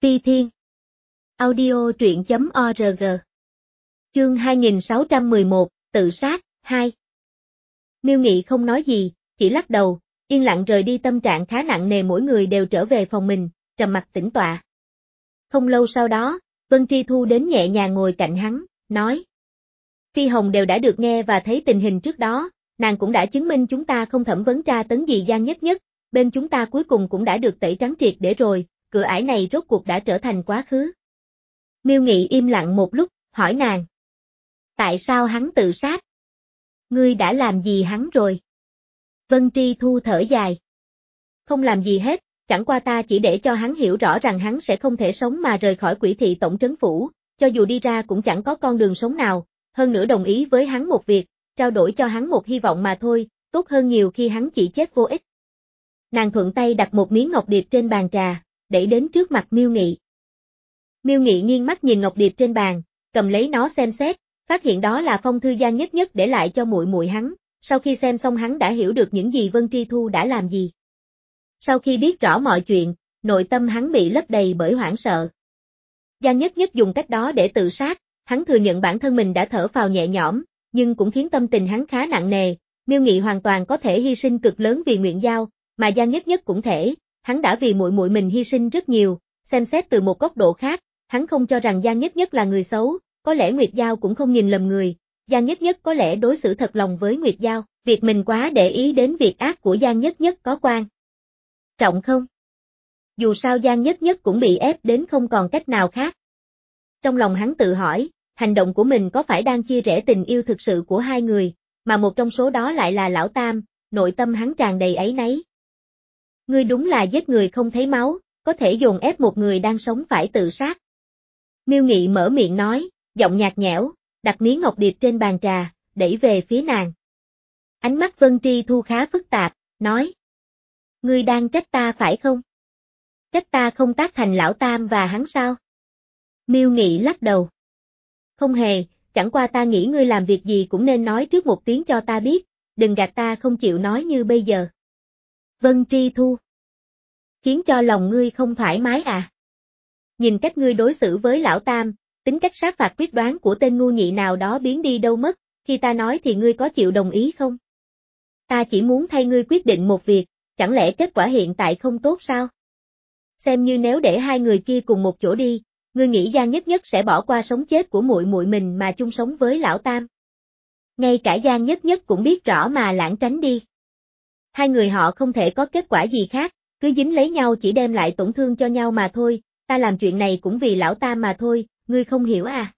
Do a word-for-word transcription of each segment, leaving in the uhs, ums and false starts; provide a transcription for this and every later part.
Phi Thiên. Audio truyện chấm org. Chương hai nghìn sáu trăm mười một, tự sát, hai. Miêu Nghị không nói gì, chỉ lắc đầu, yên lặng rời đi. Tâm trạng khá nặng nề, mỗi người đều trở về phòng mình, trầm mặc tĩnh tọa. Không lâu sau đó, Vân Tri Thu đến nhẹ nhàng ngồi cạnh hắn, nói. Phi Hồng đều đã được nghe và thấy tình hình trước đó, nàng cũng đã chứng minh chúng ta không thẩm vấn tra tấn gì Giang Nhất Nhất, bên chúng ta cuối cùng cũng đã được tẩy trắng triệt để rồi, cửa ải này rốt cuộc đã trở thành quá khứ. Miêu Nghị im lặng một lúc, hỏi nàng. Tại sao hắn tự sát? Ngươi đã làm gì hắn rồi? Vân Tri Thu thở dài. Không làm gì hết, chẳng qua ta chỉ để cho hắn hiểu rõ rằng hắn sẽ không thể sống mà rời khỏi Quỷ Thị Tổng Trấn Phủ, cho dù đi ra cũng chẳng có con đường sống nào, hơn nữa đồng ý với hắn một việc, trao đổi cho hắn một hy vọng mà thôi, tốt hơn nhiều khi hắn chỉ chết vô ích. Nàng thuận tay đặt một miếng ngọc điệp trên bàn trà, đẩy đến trước mặt Miêu Nghị. Miêu Nghị nghiêng mắt nhìn ngọc điệp trên bàn, cầm lấy nó xem xét, phát hiện đó là phong thư Giang Nhất Nhất để lại cho muội muội hắn, sau khi xem xong hắn đã hiểu được những gì Vân Tri Thu đã làm gì. Sau khi biết rõ mọi chuyện, nội tâm hắn bị lấp đầy bởi hoảng sợ. Giang Nhất Nhất dùng cách đó để tự sát, hắn thừa nhận bản thân mình đã thở phào nhẹ nhõm, nhưng cũng khiến tâm tình hắn khá nặng nề. Miêu Nghị hoàn toàn có thể hy sinh cực lớn vì Nguyệt Giao, mà Giang Nhất Nhất cũng thể, hắn đã vì muội muội mình hy sinh rất nhiều, xem xét từ một góc độ khác, hắn không cho rằng Giang Nhất Nhất là người xấu, có lẽ Nguyệt Giao cũng không nhìn lầm người, Giang Nhất Nhất có lẽ đối xử thật lòng với Nguyệt Giao, việc mình quá để ý đến việc ác của Giang Nhất Nhất có quan trọng không? Dù sao Giang Nhất Nhất cũng bị ép đến không còn cách nào khác. Trong lòng hắn tự hỏi, hành động của mình có phải đang chia rẽ tình yêu thực sự của hai người, mà một trong số đó lại là Lão Tam, nội tâm hắn tràn đầy áy náy. Ngươi đúng là giết người không thấy máu, có thể dồn ép một người đang sống phải tự sát. Miêu Nghị mở miệng nói, giọng nhạt nhẽo, đặt miếng ngọc điệp trên bàn trà, đẩy về phía nàng. Ánh mắt Vân Tri Thu khá phức tạp, nói. Ngươi đang trách ta phải không? Trách ta không tác thành Lão Tam và hắn sao? Miêu Nghị lắc đầu. Không hề, chẳng qua ta nghĩ ngươi làm việc gì cũng nên nói trước một tiếng cho ta biết, đừng gạt ta không chịu nói như bây giờ. Vân Tri Thu. Khiến cho lòng ngươi không thoải mái à? Nhìn cách ngươi đối xử với Lão Tam, tính cách sát phạt quyết đoán của tên ngu nhị nào đó biến đi đâu mất, khi ta nói thì ngươi có chịu đồng ý không? Ta chỉ muốn thay ngươi quyết định một việc, chẳng lẽ kết quả hiện tại không tốt sao? Xem như nếu để hai người kia cùng một chỗ đi, ngươi nghĩ Giang Nhất Nhất sẽ bỏ qua sống chết của muội muội mình mà chung sống với Lão Tam? Ngay cả Giang Nhất Nhất cũng biết rõ mà lảng tránh đi. Hai người họ không thể có kết quả gì khác, cứ dính lấy nhau chỉ đem lại tổn thương cho nhau mà thôi, ta làm chuyện này cũng vì Lão Tam mà thôi, ngươi không hiểu à?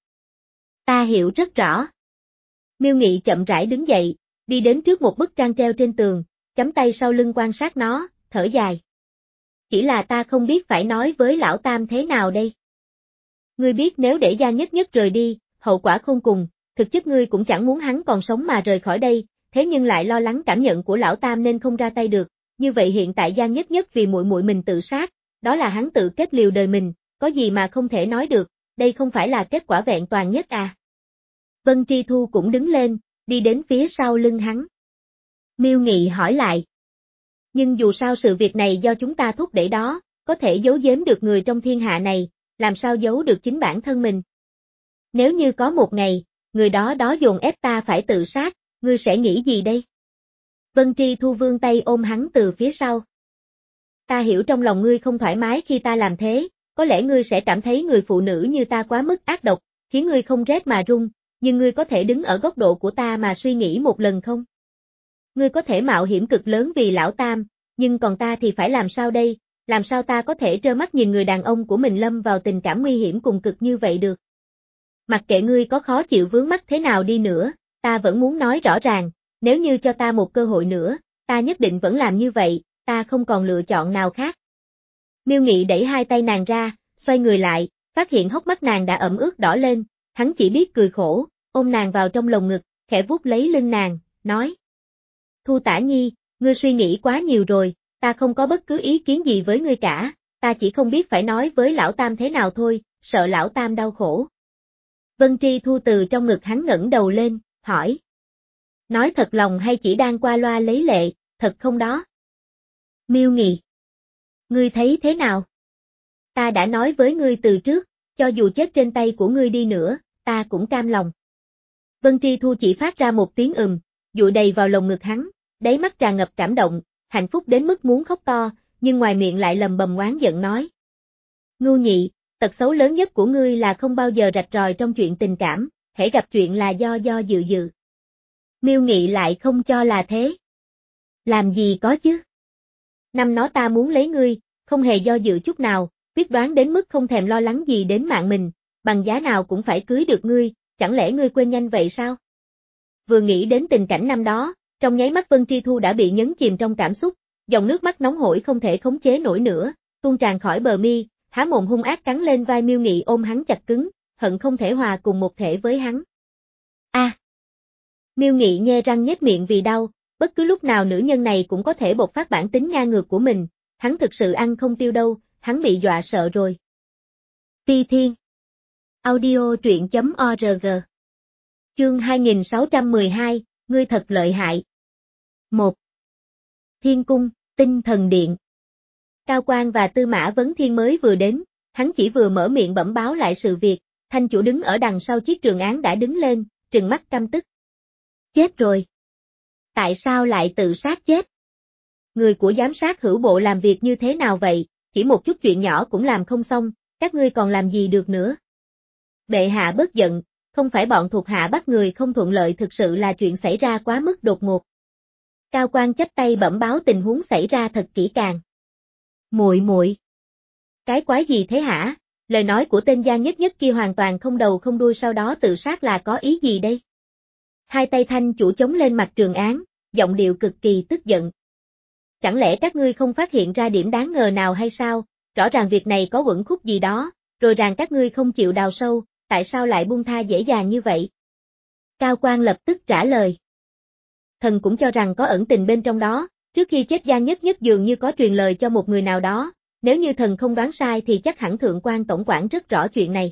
Ta hiểu rất rõ. Miêu Nghị chậm rãi đứng dậy, đi đến trước một bức tranh treo trên tường, chắm tay sau lưng quan sát nó, thở dài. Chỉ là ta không biết phải nói với Lão Tam thế nào đây. Ngươi biết nếu để Giang Nhất Nhất rời đi, hậu quả khôn cùng, thực chất ngươi cũng chẳng muốn hắn còn sống mà rời khỏi đây, thế nhưng lại lo lắng cảm nhận của Lão Tam nên không ra tay được, như vậy hiện tại Giang Nhất Nhất vì muội muội mình tự sát, đó là hắn tự kết liều đời mình, có gì mà không thể nói được, đây không phải là kết quả vẹn toàn nhất à. Vân Tri Thu cũng đứng lên, đi đến phía sau lưng hắn. Miêu Nghị hỏi lại. Nhưng dù sao sự việc này do chúng ta thúc đẩy đó, có thể giấu giếm được người trong thiên hạ này, làm sao giấu được chính bản thân mình. Nếu như có một ngày, người đó đó dồn ép ta phải tự sát, ngươi sẽ nghĩ gì đây? Vân Tri Thu vươn tay ôm hắn từ phía sau. Ta hiểu trong lòng ngươi không thoải mái khi ta làm thế, có lẽ ngươi sẽ cảm thấy người phụ nữ như ta quá mức ác độc, khiến ngươi không rét mà run, nhưng ngươi có thể đứng ở góc độ của ta mà suy nghĩ một lần không? Ngươi có thể mạo hiểm cực lớn vì Lão Tam, nhưng còn ta thì phải làm sao đây, làm sao ta có thể trơ mắt nhìn người đàn ông của mình lâm vào tình cảm nguy hiểm cùng cực như vậy được? Mặc kệ ngươi có khó chịu vướng mắc thế nào đi nữa, ta vẫn muốn nói rõ ràng, nếu như cho ta một cơ hội nữa, ta nhất định vẫn làm như vậy, ta không còn lựa chọn nào khác. Miêu Nghị đẩy hai tay nàng ra, xoay người lại, phát hiện hốc mắt nàng đã ẩm ướt đỏ lên, hắn chỉ biết cười khổ, ôm nàng vào trong lồng ngực, khẽ vuốt lấy lưng nàng, nói. Thu Tả Nhi, ngươi suy nghĩ quá nhiều rồi, ta không có bất cứ ý kiến gì với ngươi cả, ta chỉ không biết phải nói với Lão Tam thế nào thôi, sợ Lão Tam đau khổ. Vân Tri Thu từ trong ngực hắn ngẩng đầu lên, hỏi. Nói thật lòng hay chỉ đang qua loa lấy lệ, thật không đó? Miêu Nghị. Ngươi thấy thế nào? Ta đã nói với ngươi từ trước, cho dù chết trên tay của ngươi đi nữa, ta cũng cam lòng. Vân Tri Thu chỉ phát ra một tiếng ừm, dụi đầy vào lồng ngực hắn, đáy mắt tràn ngập cảm động, hạnh phúc đến mức muốn khóc to, nhưng ngoài miệng lại lầm bầm oán giận nói. Ngưu Nhị, tật xấu lớn nhất của ngươi là không bao giờ rạch ròi trong chuyện tình cảm, hễ gặp chuyện là do do dự dự. Miêu Nghị lại không cho là thế. Làm gì có chứ? Năm nó ta muốn lấy ngươi, không hề do dự chút nào, quyết đoán đến mức không thèm lo lắng gì đến mạng mình, bằng giá nào cũng phải cưới được ngươi, chẳng lẽ ngươi quên nhanh vậy sao? Vừa nghĩ đến tình cảnh năm đó, trong nháy mắt Vân Tri Thu đã bị nhấn chìm trong cảm xúc, dòng nước mắt nóng hổi không thể khống chế nổi nữa, tuôn tràn khỏi bờ mi, há mồm hung ác cắn lên vai Miêu Nghị ôm hắn chặt cứng, hận không thể hòa cùng một thể với hắn. A. À. Miêu Nghị nhe răng nhếch miệng vì đau, bất cứ lúc nào nữ nhân này cũng có thể bộc phát bản tính ngang ngược của mình, hắn thực sự ăn không tiêu đâu, hắn bị dọa sợ rồi. Phi Thiên. Audio truyện chấm org. Chương hai nghìn sáu trăm mười hai, ngươi thật lợi hại. một. Thiên Cung, Tinh Thần Điện. Cao Quang và Tư Mã Vấn Thiên mới vừa đến, hắn chỉ vừa mở miệng bẩm báo lại sự việc, thanh chủ đứng ở đằng sau chiếc trường án đã đứng lên, trừng mắt căm tức. Chết rồi. Tại sao lại tự sát chết? Người của giám sát hữu bộ làm việc như thế nào vậy, chỉ một chút chuyện nhỏ cũng làm không xong, các ngươi còn làm gì được nữa? Bệ hạ bớt giận, không phải bọn thuộc hạ bắt người không thuận lợi, thực sự là chuyện xảy ra quá mức đột ngột. Cao Quang chắp tay bẩm báo tình huống xảy ra thật kỹ càng. Muội muội, cái quái gì thế hả? Lời nói của tên Giang Nhất Nhất kia hoàn toàn không đầu không đuôi, sau đó tự sát là có ý gì đây? Hai tay thanh chủ chống lên mặt trường án, giọng điệu cực kỳ tức giận. Chẳng lẽ các ngươi không phát hiện ra điểm đáng ngờ nào hay sao? Rõ ràng việc này có uẩn khúc gì đó, rồi rằng các ngươi không chịu đào sâu, tại sao lại buông tha dễ dàng như vậy? Cao Quang lập tức trả lời. Thần cũng cho rằng có ẩn tình bên trong đó, trước khi chết Giang Nhất Nhất dường như có truyền lời cho một người nào đó, nếu như thần không đoán sai thì chắc hẳn Thượng quan tổng quản rất rõ chuyện này.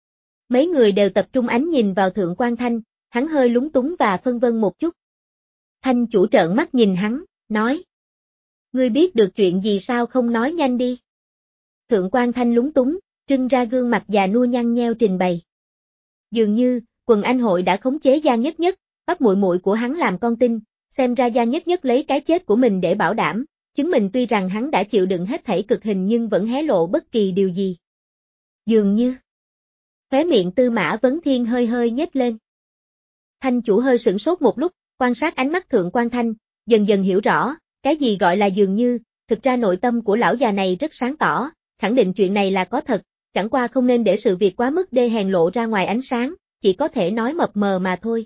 Mấy người đều tập trung ánh nhìn vào Thượng quan Thanh, hắn hơi lúng túng và phân vân một chút. Thanh chủ trợn mắt nhìn hắn, nói. Ngươi biết được chuyện gì sao không nói nhanh đi. Thượng quan Thanh lúng túng, trưng ra gương mặt già nua nhăn nheo trình bày. Dường như, quần anh hội đã khống chế Giang Nhất Nhất, bắt muội muội của hắn làm con tin, xem ra Giang Nhất Nhất lấy cái chết của mình để bảo đảm, chứng minh tuy rằng hắn đã chịu đựng hết thảy cực hình nhưng vẫn hé lộ bất kỳ điều gì. Dường như. Khóe miệng Tư Mã Vấn Thiên hơi hơi nhếch lên. Thanh chủ hơi sửng sốt một lúc, quan sát ánh mắt Thượng quan Thanh, dần dần hiểu rõ, cái gì gọi là dường như, thực ra nội tâm của lão già này rất sáng tỏ, khẳng định chuyện này là có thật, chẳng qua không nên để sự việc quá mức đê hèn lộ ra ngoài ánh sáng, chỉ có thể nói mập mờ mà thôi.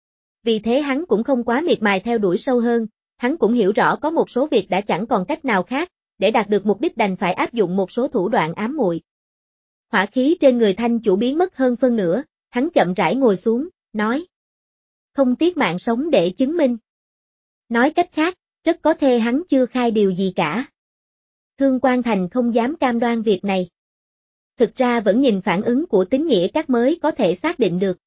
Vì thế hắn cũng không quá miệt mài theo đuổi sâu hơn, hắn cũng hiểu rõ có một số việc đã chẳng còn cách nào khác, để đạt được mục đích đành phải áp dụng một số thủ đoạn ám muội. Hỏa khí trên người Thanh chủ biến mất hơn phân nửa, hắn chậm rãi ngồi xuống, nói. Không tiếc mạng sống để chứng minh. Nói cách khác, rất có thể hắn chưa khai điều gì cả. Thương Quan Thành không dám cam đoan việc này. Thực ra vẫn nhìn phản ứng của Tín Nghĩa Các mới có thể xác định được.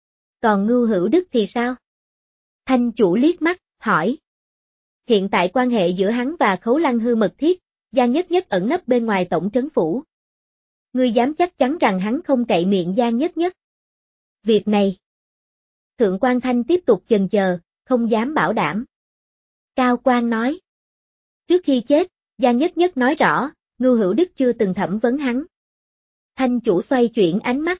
Còn Ngưu Hữu Đức thì sao? Thanh chủ liếc mắt, hỏi. Hiện tại quan hệ giữa hắn và Khấu Lăng Hư mật thiết, Giang Nhất Nhất ẩn nấp bên ngoài tổng trấn phủ. Ngươi dám chắc chắn rằng hắn không cậy miệng Giang Nhất Nhất? Việc này. Thượng quan Thanh tiếp tục chần chờ, không dám bảo đảm. Cao Quang nói. Trước khi chết, Giang Nhất Nhất nói rõ, Ngưu Hữu Đức chưa từng thẩm vấn hắn. Thanh chủ xoay chuyển ánh mắt.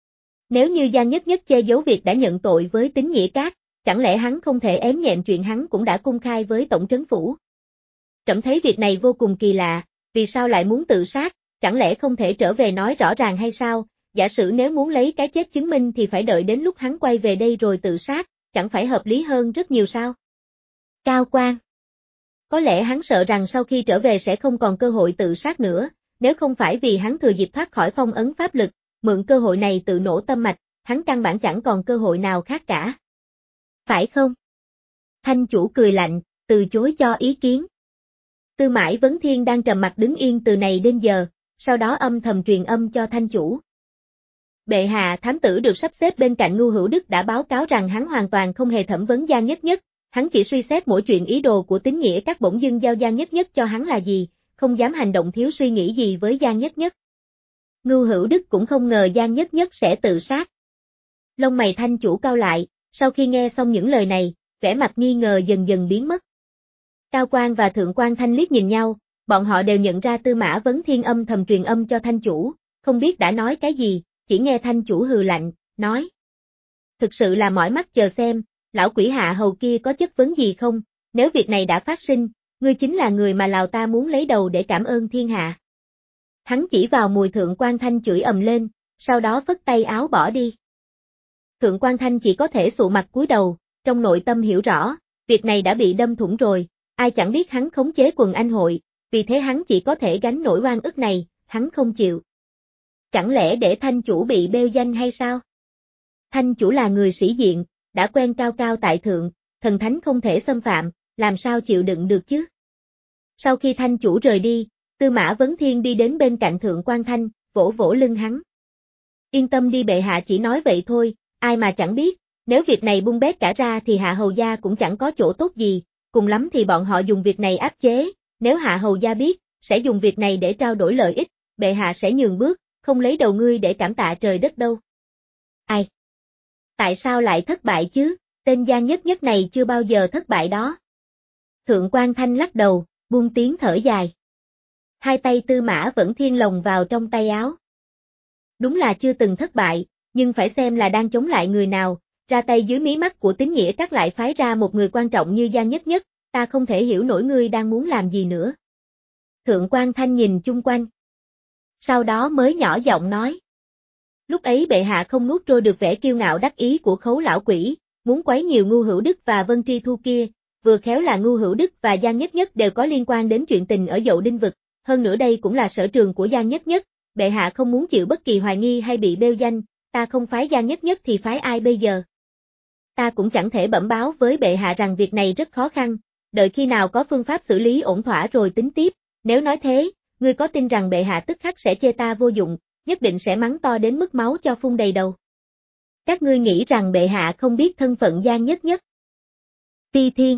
Nếu như Giang Nhất Nhất che giấu việc đã nhận tội với Tín Nghĩa Các, chẳng lẽ hắn không thể ém nhẹm chuyện hắn cũng đã công khai với tổng trấn phủ? Trẫm thấy việc này vô cùng kỳ lạ, vì sao lại muốn tự sát, chẳng lẽ không thể trở về nói rõ ràng hay sao? Giả sử nếu muốn lấy cái chết chứng minh thì phải đợi đến lúc hắn quay về đây rồi tự sát, chẳng phải hợp lý hơn rất nhiều sao? Cao Quang. Có lẽ hắn sợ rằng sau khi trở về sẽ không còn cơ hội tự sát nữa, nếu không phải vì hắn thừa dịp thoát khỏi phong ấn pháp lực, mượn cơ hội này tự nổ tâm mạch, hắn căn bản chẳng còn cơ hội nào khác cả. Phải không? Thanh chủ cười lạnh, từ chối cho ý kiến. Tư Mã Vấn Thiên đang trầm mặc đứng yên từ này đến giờ, sau đó âm thầm truyền âm cho thanh chủ. Bệ hạ, thám tử được sắp xếp bên cạnh Ngưu Hữu Đức đã báo cáo rằng hắn hoàn toàn không hề thẩm vấn Giang Nhất Nhất, hắn chỉ suy xét mỗi chuyện ý đồ của Tín Nghĩa Các bỗng dưng giao Giang Nhất Nhất cho hắn là gì, không dám hành động thiếu suy nghĩ gì với Giang Nhất Nhất. Ngưu Hữu Đức cũng không ngờ Giang Nhất Nhất sẽ tự sát. Lông mày Thanh chủ cau lại, sau khi nghe xong những lời này, vẻ mặt nghi ngờ dần dần biến mất. Cao Quang và Thượng Quan Thanh liếc nhìn nhau, bọn họ đều nhận ra Tư Mã Vấn Thiên âm thầm truyền âm cho Thanh chủ, không biết đã nói cái gì, chỉ nghe Thanh chủ hừ lạnh, nói. Thực sự là mỏi mắt chờ xem, lão quỷ hạ hầu kia có chất vấn gì không, nếu việc này đã phát sinh, ngươi chính là người mà Lào ta muốn lấy đầu để cảm ơn thiên hạ. Hắn chỉ vào Mùi Thượng Quan Thanh chửi ầm lên, sau đó phất tay áo bỏ đi. Thượng Quan Thanh chỉ có thể sụ mặt cúi đầu, trong nội tâm hiểu rõ, việc này đã bị đâm thủng rồi, ai chẳng biết hắn khống chế quần anh hội, vì thế hắn chỉ có thể gánh nổi oan ức này, hắn không chịu. Chẳng lẽ để Thanh chủ bị bêu danh hay sao? Thanh chủ là người sĩ diện, đã quen cao cao tại thượng, thần thánh không thể xâm phạm, làm sao chịu đựng được chứ? Sau khi Thanh chủ rời đi, Tư Mã Vấn Thiên đi đến bên cạnh Thượng Quan Thanh, vỗ vỗ lưng hắn. Yên tâm đi bệ hạ, chỉ nói vậy thôi, ai mà chẳng biết, nếu việc này bung bét cả ra thì hạ hầu gia cũng chẳng có chỗ tốt gì, cùng lắm thì bọn họ dùng việc này áp chế, nếu hạ hầu gia biết, sẽ dùng việc này để trao đổi lợi ích, bệ hạ sẽ nhường bước, không lấy đầu ngươi để cảm tạ trời đất đâu. Ai? Tại sao lại thất bại chứ, tên Giang Nhất Nhất này chưa bao giờ thất bại đó. Thượng Quan Thanh lắc đầu, buông tiếng thở dài. Hai tay Tư Mã Vẫn Thiên lồng vào trong tay áo. Đúng là chưa từng thất bại, nhưng phải xem là đang chống lại người nào, ra tay dưới mí mắt của Tín Nghĩa Các lại phái ra một người quan trọng như Giang Nhất Nhất, ta không thể hiểu nổi ngươi đang muốn làm gì nữa. Thượng Quan Thanh nhìn chung quanh. Sau đó mới nhỏ giọng nói. Lúc ấy bệ hạ không nuốt trôi được vẻ kiêu ngạo đắc ý của Khấu lão quỷ, muốn quấy nhiều Ngưu Hữu Đức và Vân Tri Thu kia, vừa khéo là Ngưu Hữu Đức và Giang Nhất Nhất đều có liên quan đến chuyện tình ở Dậu Đinh Vực, hơn nữa đây cũng là sở trường của Giang Nhất Nhất, bệ hạ không muốn chịu bất kỳ hoài nghi hay bị bêu danh, ta không phái Giang Nhất Nhất thì phái ai bây giờ? Ta cũng chẳng thể bẩm báo với bệ hạ rằng việc này rất khó khăn, đợi khi nào có phương pháp xử lý ổn thỏa rồi tính tiếp, nếu nói thế, ngươi có tin rằng bệ hạ tức khắc sẽ chê ta vô dụng, nhất định sẽ mắng to đến mức máu cho phun đầy đầu. Các ngươi nghĩ rằng bệ hạ không biết thân phận Giang Nhất Nhất? Ti Thiên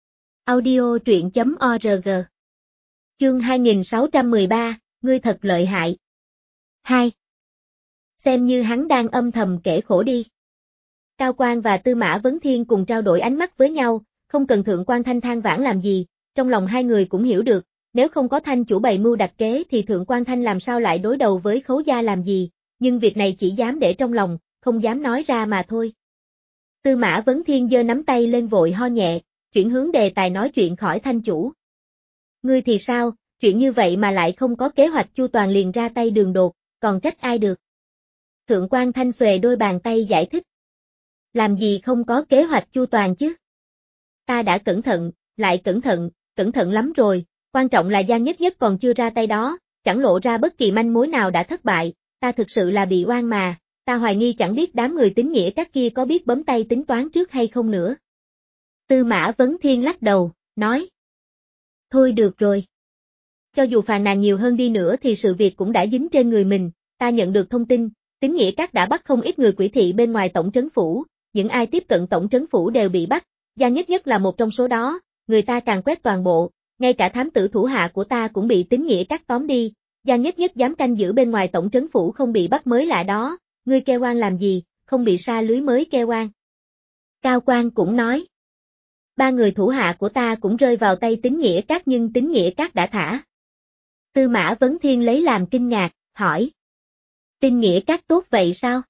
Audio truyện chấm org Chương hai nghìn sáu trăm mười ba, ngươi thật lợi hại. hai. Xem như hắn đang âm thầm kể khổ đi. Cao Quang và Tư Mã Vấn Thiên cùng trao đổi ánh mắt với nhau, không cần Thượng Quan Thanh than vãn làm gì, trong lòng hai người cũng hiểu được, nếu không có Thanh chủ bày mưu đặt kế thì Thượng Quan Thanh làm sao lại đối đầu với Khấu gia làm gì, nhưng việc này chỉ dám để trong lòng, không dám nói ra mà thôi. Tư Mã Vấn Thiên giơ nắm tay lên vội ho nhẹ, chuyển hướng đề tài nói chuyện khỏi Thanh chủ. Ngươi thì sao, chuyện như vậy mà lại không có kế hoạch chu toàn liền ra tay đường đột, còn trách ai được. Thượng Quan Thanh xuề đôi bàn tay giải thích. Làm gì không có kế hoạch chu toàn chứ? Ta đã cẩn thận, lại cẩn thận, cẩn thận lắm rồi, quan trọng là Giang Nhất Nhất còn chưa ra tay đó, chẳng lộ ra bất kỳ manh mối nào đã thất bại, ta thực sự là bị oan mà, ta hoài nghi chẳng biết đám người Tín Nghĩa Các kia có biết bấm tay tính toán trước hay không nữa. Tư Mã Vấn Thiên lắc đầu, nói. Thôi được rồi. Cho dù phàn nàn nhiều hơn đi nữa thì sự việc cũng đã dính trên người mình, ta nhận được thông tin, Tín Nghĩa Các đã bắt không ít người quỷ thị bên ngoài tổng trấn phủ, những ai tiếp cận tổng trấn phủ đều bị bắt, Giang Nhất Nhất là một trong số đó, người ta càng quét toàn bộ, ngay cả thám tử thủ hạ của ta cũng bị Tín Nghĩa Các tóm đi, Giang Nhất Nhất dám canh giữ bên ngoài tổng trấn phủ không bị bắt mới lạ đó, ngươi kêu oan làm gì, không bị sa lưới mới kêu oan. Cao Quang cũng nói. Ba người thủ hạ của ta cũng rơi vào tay Tín Nghĩa Các nhưng Tín Nghĩa Các đã thả. Tư Mã Vấn Thiên lấy làm kinh ngạc, hỏi. Tín Nghĩa Các tốt vậy sao?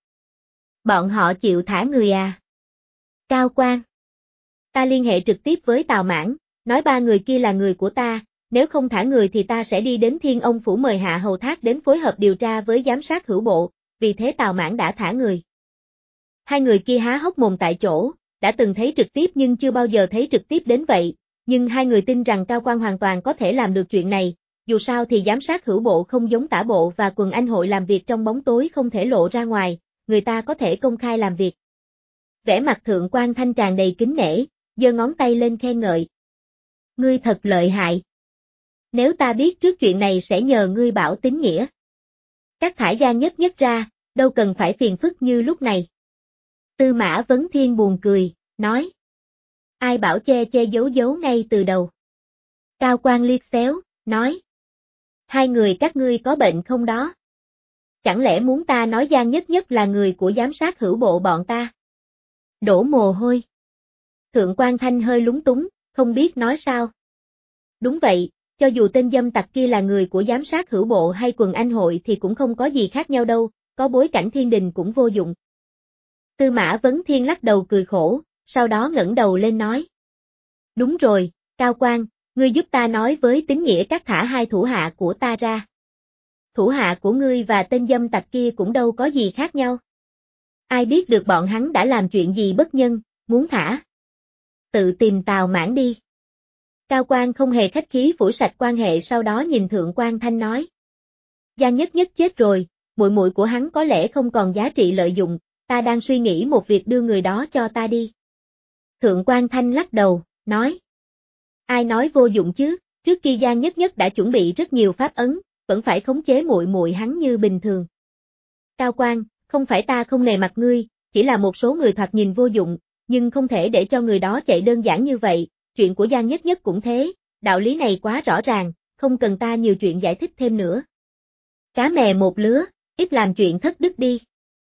Bọn họ chịu thả người à? Cao Quang. Ta liên hệ trực tiếp với Tào Mãn, nói ba người kia là người của ta, nếu không thả người thì ta sẽ đi đến Thiên Ông Phủ mời Hạ Hầu Thác đến phối hợp điều tra với giám sát hữu bộ, vì thế Tào Mãn đã thả người. Hai người kia há hốc mồm tại chỗ, đã từng thấy trực tiếp nhưng chưa bao giờ thấy trực tiếp đến vậy, nhưng hai người tin rằng Cao Quang hoàn toàn có thể làm được chuyện này, dù sao thì giám sát hữu bộ không giống tả bộ và quần anh hội làm việc trong bóng tối không thể lộ ra ngoài, người ta có thể công khai làm việc. Vẻ mặt Thượng Quan Thanh tràn đầy kính nể, giơ ngón tay lên khen ngợi. Ngươi thật lợi hại. Nếu ta biết trước chuyện này sẽ nhờ ngươi bảo Tín Nghĩa Các thải Giang Nhất Nhất ra, đâu cần phải phiền phức như lúc này. Tư Mã Vấn Thiên buồn cười, nói. Ai bảo che che giấu giấu ngay từ đầu. Cao Quang liếc xéo, nói. Hai người các ngươi có bệnh không đó? Chẳng lẽ muốn ta nói Giang Nhất Nhất là người của giám sát hữu bộ bọn ta? Đổ mồ hôi. Thượng quan Thanh hơi lúng túng, không biết nói sao. Đúng vậy, cho dù tên dâm tặc kia là người của giám sát hữu bộ hay quần anh hội thì cũng không có gì khác nhau đâu, có bối cảnh thiên đình cũng vô dụng. Tư Mã Vấn Thiên lắc đầu cười khổ, sau đó ngẩng đầu lên nói. Đúng rồi, Cao Quan, ngươi giúp ta nói với Tín Nghĩa Các thả hai thủ hạ của ta ra. Thủ hạ của ngươi và tên dâm tặc kia cũng đâu có gì khác nhau. Ai biết được bọn hắn đã làm chuyện gì bất nhân, muốn thả. Tự tìm Tào Mãn đi. Cao Quan không hề khách khí phủi sạch quan hệ, sau đó nhìn Thượng quan Thanh nói. Giang Nhất Nhất chết rồi, muội muội của hắn có lẽ không còn giá trị lợi dụng, ta đang suy nghĩ một việc đưa người đó cho ta đi. Thượng quan Thanh lắc đầu, nói. Ai nói vô dụng chứ, trước kia Giang Nhất Nhất đã chuẩn bị rất nhiều pháp ấn, vẫn phải khống chế muội muội hắn như bình thường. Cao Quan, không phải ta không nề mặt ngươi, chỉ là một số người thoạt nhìn vô dụng, nhưng không thể để cho người đó chạy đơn giản như vậy, chuyện của Giang Nhất Nhất cũng thế, đạo lý này quá rõ ràng, không cần ta nhiều chuyện giải thích thêm nữa. Cá mè một lứa, ít làm chuyện thất đức đi.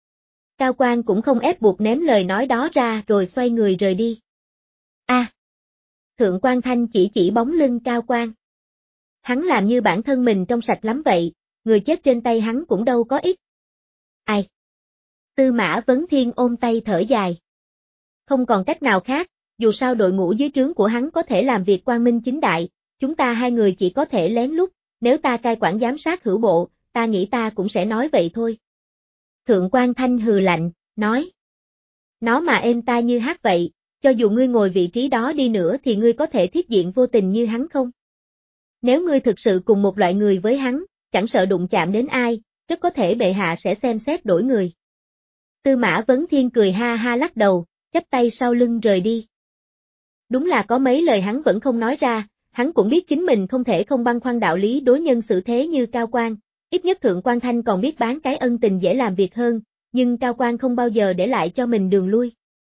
Cao Quan cũng không ép buộc ném lời nói đó ra rồi xoay người rời đi. A. À, Thượng quan Thanh chỉ chỉ bóng lưng Cao Quan. Hắn làm như bản thân mình trong sạch lắm vậy, người chết trên tay hắn cũng đâu có ít. Ai? Tư Mã Vấn Thiên ôm tay thở dài. Không còn cách nào khác, dù sao đội ngũ dưới trướng của hắn có thể làm việc quang minh chính đại, chúng ta hai người chỉ có thể lén lút, nếu ta cai quản giám sát hữu bộ, ta nghĩ ta cũng sẽ nói vậy thôi. Thượng quan Thanh hừ lạnh, nói. Nó mà êm tai như hát vậy, cho dù ngươi ngồi vị trí đó đi nữa thì ngươi có thể thiết diện vô tình như hắn không? Nếu ngươi thực sự cùng một loại người với hắn, chẳng sợ đụng chạm đến ai, rất có thể bệ hạ sẽ xem xét đổi người. Tư Mã Vấn Thiên cười ha ha lắc đầu, chắp tay sau lưng rời đi. Đúng là có mấy lời hắn vẫn không nói ra, hắn cũng biết chính mình không thể không băn khoăn đạo lý đối nhân xử thế như Cao Quan, ít nhất Thượng quan Thanh còn biết bán cái ân tình dễ làm việc hơn, nhưng Cao Quan không bao giờ để lại cho mình đường lui.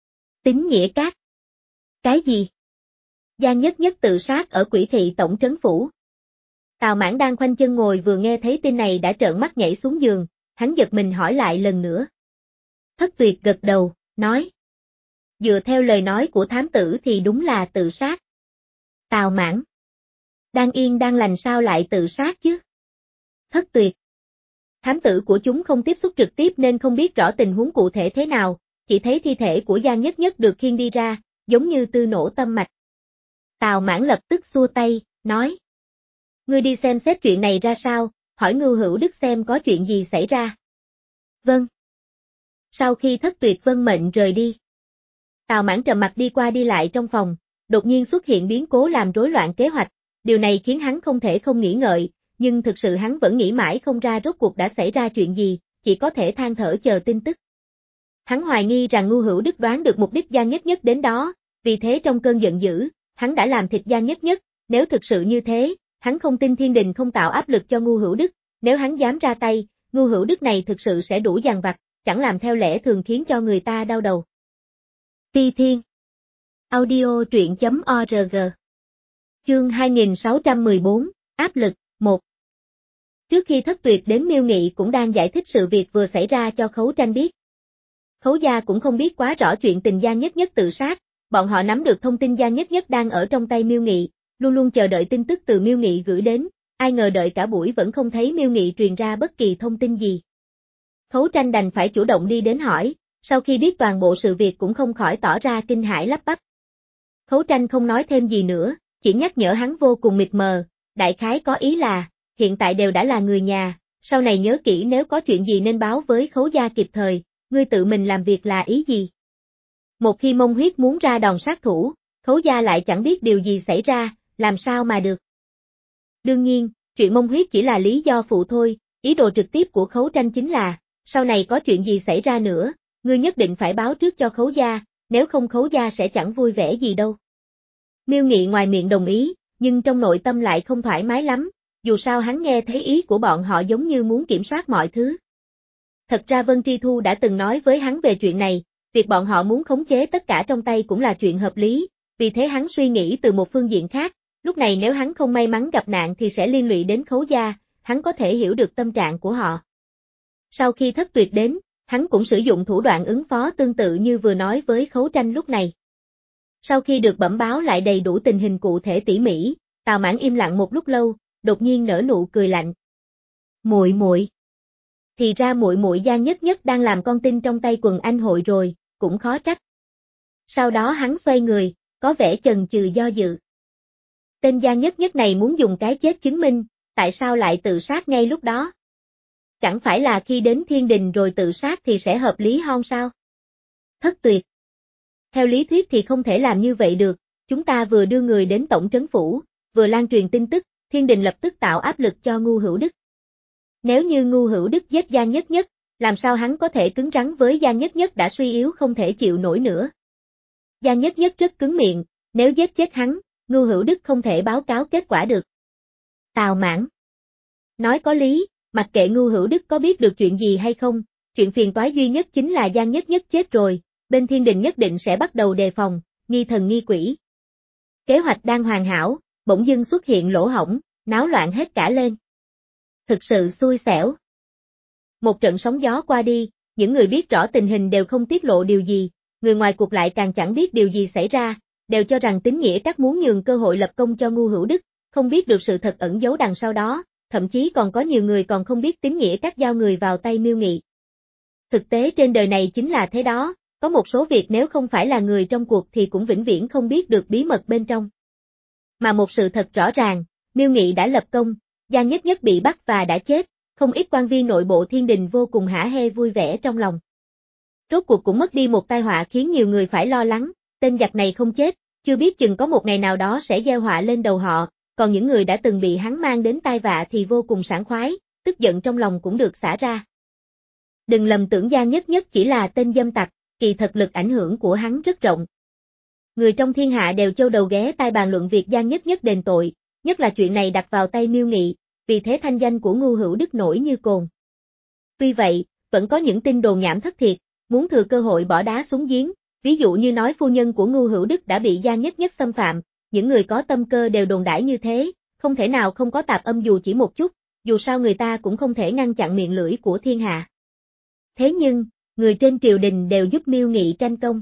Tín Nghĩa Các. Cái gì? Giang Nhất Nhất tự sát ở Quỷ Thị tổng trấn phủ. Tào Mãn đang khoanh chân ngồi vừa nghe thấy tin này đã trợn mắt nhảy xuống giường, hắn giật mình hỏi lại lần nữa. Thất Tuyệt gật đầu, nói. Dựa theo lời nói của thám tử thì đúng là tự sát. Tào Mãn. Đang yên đang lành sao lại tự sát chứ? Thất Tuyệt. Thám tử của chúng không tiếp xúc trực tiếp nên không biết rõ tình huống cụ thể thế nào, chỉ thấy thi thể của Giang Nhất Nhất được khiêng đi ra, giống như tư nổ tâm mạch. Tào Mãn lập tức xua tay, nói. Ngươi đi xem xét chuyện này ra sao, hỏi Ngưu Hữu Đức xem có chuyện gì xảy ra. Vâng. Sau khi Thất Tuyệt vâng mệnh rời đi, Tào Mãn trầm mặt đi qua đi lại trong phòng, đột nhiên xuất hiện biến cố làm rối loạn kế hoạch, điều này khiến hắn không thể không nghĩ ngợi, nhưng thực sự hắn vẫn nghĩ mãi không ra rốt cuộc đã xảy ra chuyện gì, chỉ có thể than thở chờ tin tức. Hắn hoài nghi rằng Ngưu Hữu Đức đoán được mục đích Giang Nhất Nhất đến đó, vì thế trong cơn giận dữ, hắn đã làm thịt Giang Nhất Nhất, nếu thực sự như thế, hắn không tin thiên đình không tạo áp lực cho Ngưu Hữu Đức, nếu hắn dám ra tay, Ngưu Hữu Đức này thực sự sẽ đủ dằn vặt, chẳng làm theo lẽ thường khiến cho người ta đau đầu. Ti Thiên. Audio truyện.org. Chương hai nghìn sáu trăm mười bốn, áp lực, một. Trước khi Thất Tuyệt đến Miêu Nghị cũng đang giải thích sự việc vừa xảy ra cho Khấu Tranh biết. Khấu gia cũng không biết quá rõ chuyện tình Giang Nhất Nhất tự sát, bọn họ nắm được thông tin Giang Nhất Nhất đang ở trong tay Miêu Nghị, luôn luôn chờ đợi tin tức từ Miêu Nghị gửi đến, ai ngờ đợi cả buổi vẫn không thấy Miêu Nghị truyền ra bất kỳ thông tin gì. Khấu Tranh đành phải chủ động đi đến hỏi, sau khi biết toàn bộ sự việc cũng không khỏi tỏ ra kinh hãi lắp bắp. Khấu Tranh không nói thêm gì nữa, chỉ nhắc nhở hắn vô cùng mịt mờ, đại khái có ý là, hiện tại đều đã là người nhà, sau này nhớ kỹ nếu có chuyện gì nên báo với Khấu gia kịp thời, ngươi tự mình làm việc là ý gì? Một khi Mông Huyết muốn ra đòn sát thủ, Khấu gia lại chẳng biết điều gì xảy ra, làm sao mà được. Đương nhiên, chuyện Mông Huyết chỉ là lý do phụ thôi, ý đồ trực tiếp của Khấu Tranh chính là, sau này có chuyện gì xảy ra nữa, ngươi nhất định phải báo trước cho Khấu gia, nếu không Khấu gia sẽ chẳng vui vẻ gì đâu. Miêu Nghị ngoài miệng đồng ý, nhưng trong nội tâm lại không thoải mái lắm, dù sao hắn nghe thấy ý của bọn họ giống như muốn kiểm soát mọi thứ. Thật ra Vân Tri Thu đã từng nói với hắn về chuyện này, việc bọn họ muốn khống chế tất cả trong tay cũng là chuyện hợp lý, vì thế hắn suy nghĩ từ một phương diện khác, lúc này nếu hắn không may mắn gặp nạn thì sẽ liên lụy đến Khấu gia, hắn có thể hiểu được tâm trạng của họ. Sau khi Thất Tuyệt đến, hắn cũng sử dụng thủ đoạn ứng phó tương tự như vừa nói với Khấu Tranh lúc này. Sau khi được bẩm báo lại đầy đủ tình hình cụ thể tỉ mỉ, Tào Mãn im lặng một lúc lâu, đột nhiên nở nụ cười lạnh. Muội muội. Thì ra muội muội Giang Nhất Nhất đang làm con tin trong tay quần anh hội rồi, cũng khó trách. Sau đó hắn xoay người, có vẻ chần chừ do dự. Tên Giang Nhất Nhất này muốn dùng cái chết chứng minh, tại sao lại tự sát ngay lúc đó? Chẳng phải là khi đến thiên đình rồi tự sát thì sẽ hợp lý hơn sao? Thất Tuyệt. Theo lý thuyết thì không thể làm như vậy được, chúng ta vừa đưa người đến tổng trấn phủ, vừa lan truyền tin tức, thiên đình lập tức tạo áp lực cho Ngu Hữu Đức. Nếu như Ngu Hữu Đức giết Giang Nhất Nhất, làm sao hắn có thể cứng rắn với Giang Nhất Nhất đã suy yếu không thể chịu nổi nữa? Giang Nhất Nhất rất cứng miệng, nếu giết chết hắn, Ngu Hữu Đức không thể báo cáo kết quả được. Tào Mãn. Nói có lý, mặc kệ Ngu Hữu Đức có biết được chuyện gì hay không, chuyện phiền toái duy nhất chính là Giang Nhất Nhất chết rồi, bên thiên đình nhất định sẽ bắt đầu đề phòng, nghi thần nghi quỷ. Kế hoạch đang hoàn hảo, bỗng dưng xuất hiện lỗ hổng, náo loạn hết cả lên. Thực sự xui xẻo. Một trận sóng gió qua đi, những người biết rõ tình hình đều không tiết lộ điều gì, người ngoài cuộc lại càng chẳng biết điều gì xảy ra, đều cho rằng Tín Nghĩa Các muốn nhường cơ hội lập công cho Ngu Hữu Đức, không biết được sự thật ẩn giấu đằng sau đó, thậm chí còn có nhiều người còn không biết Tín Nghĩa Các giao người vào tay Miêu Nghị. Thực tế trên đời này chính là thế đó, có một số việc nếu không phải là người trong cuộc thì cũng vĩnh viễn không biết được bí mật bên trong. Mà một sự thật rõ ràng, Miêu Nghị đã lập công, Giang Nhất Nhất bị bắt và đã chết, không ít quan viên nội bộ thiên đình vô cùng hả hê vui vẻ trong lòng. Rốt cuộc cũng mất đi một tai họa khiến nhiều người phải lo lắng, tên giặc này không chết, chưa biết chừng có một ngày nào đó sẽ gieo họa lên đầu họ, còn những người đã từng bị hắn mang đến tai vạ thì vô cùng sảng khoái, tức giận trong lòng cũng được xả ra. Đừng lầm tưởng Giang Nhất Nhất chỉ là tên dâm tặc, kỳ thật lực ảnh hưởng của hắn rất rộng. Người trong thiên hạ đều châu đầu ghé tai bàn luận việc Giang Nhất Nhất đền tội, nhất là chuyện này đặt vào tay Miêu Nghị, vì thế thanh danh của Ngu Hữu Đức nổi như cồn. Tuy vậy, vẫn có những tin đồn nhảm thất thiệt, muốn thừa cơ hội bỏ đá xuống giếng, ví dụ như nói phu nhân của Ngu Hữu Đức đã bị Giang Nhất Nhất xâm phạm, những người có tâm cơ đều đồn đãi như thế, không thể nào không có tạp âm dù chỉ một chút, dù sao người ta cũng không thể ngăn chặn miệng lưỡi của thiên hạ. Thế nhưng, người trên triều đình đều giúp Miêu Nghị tranh công.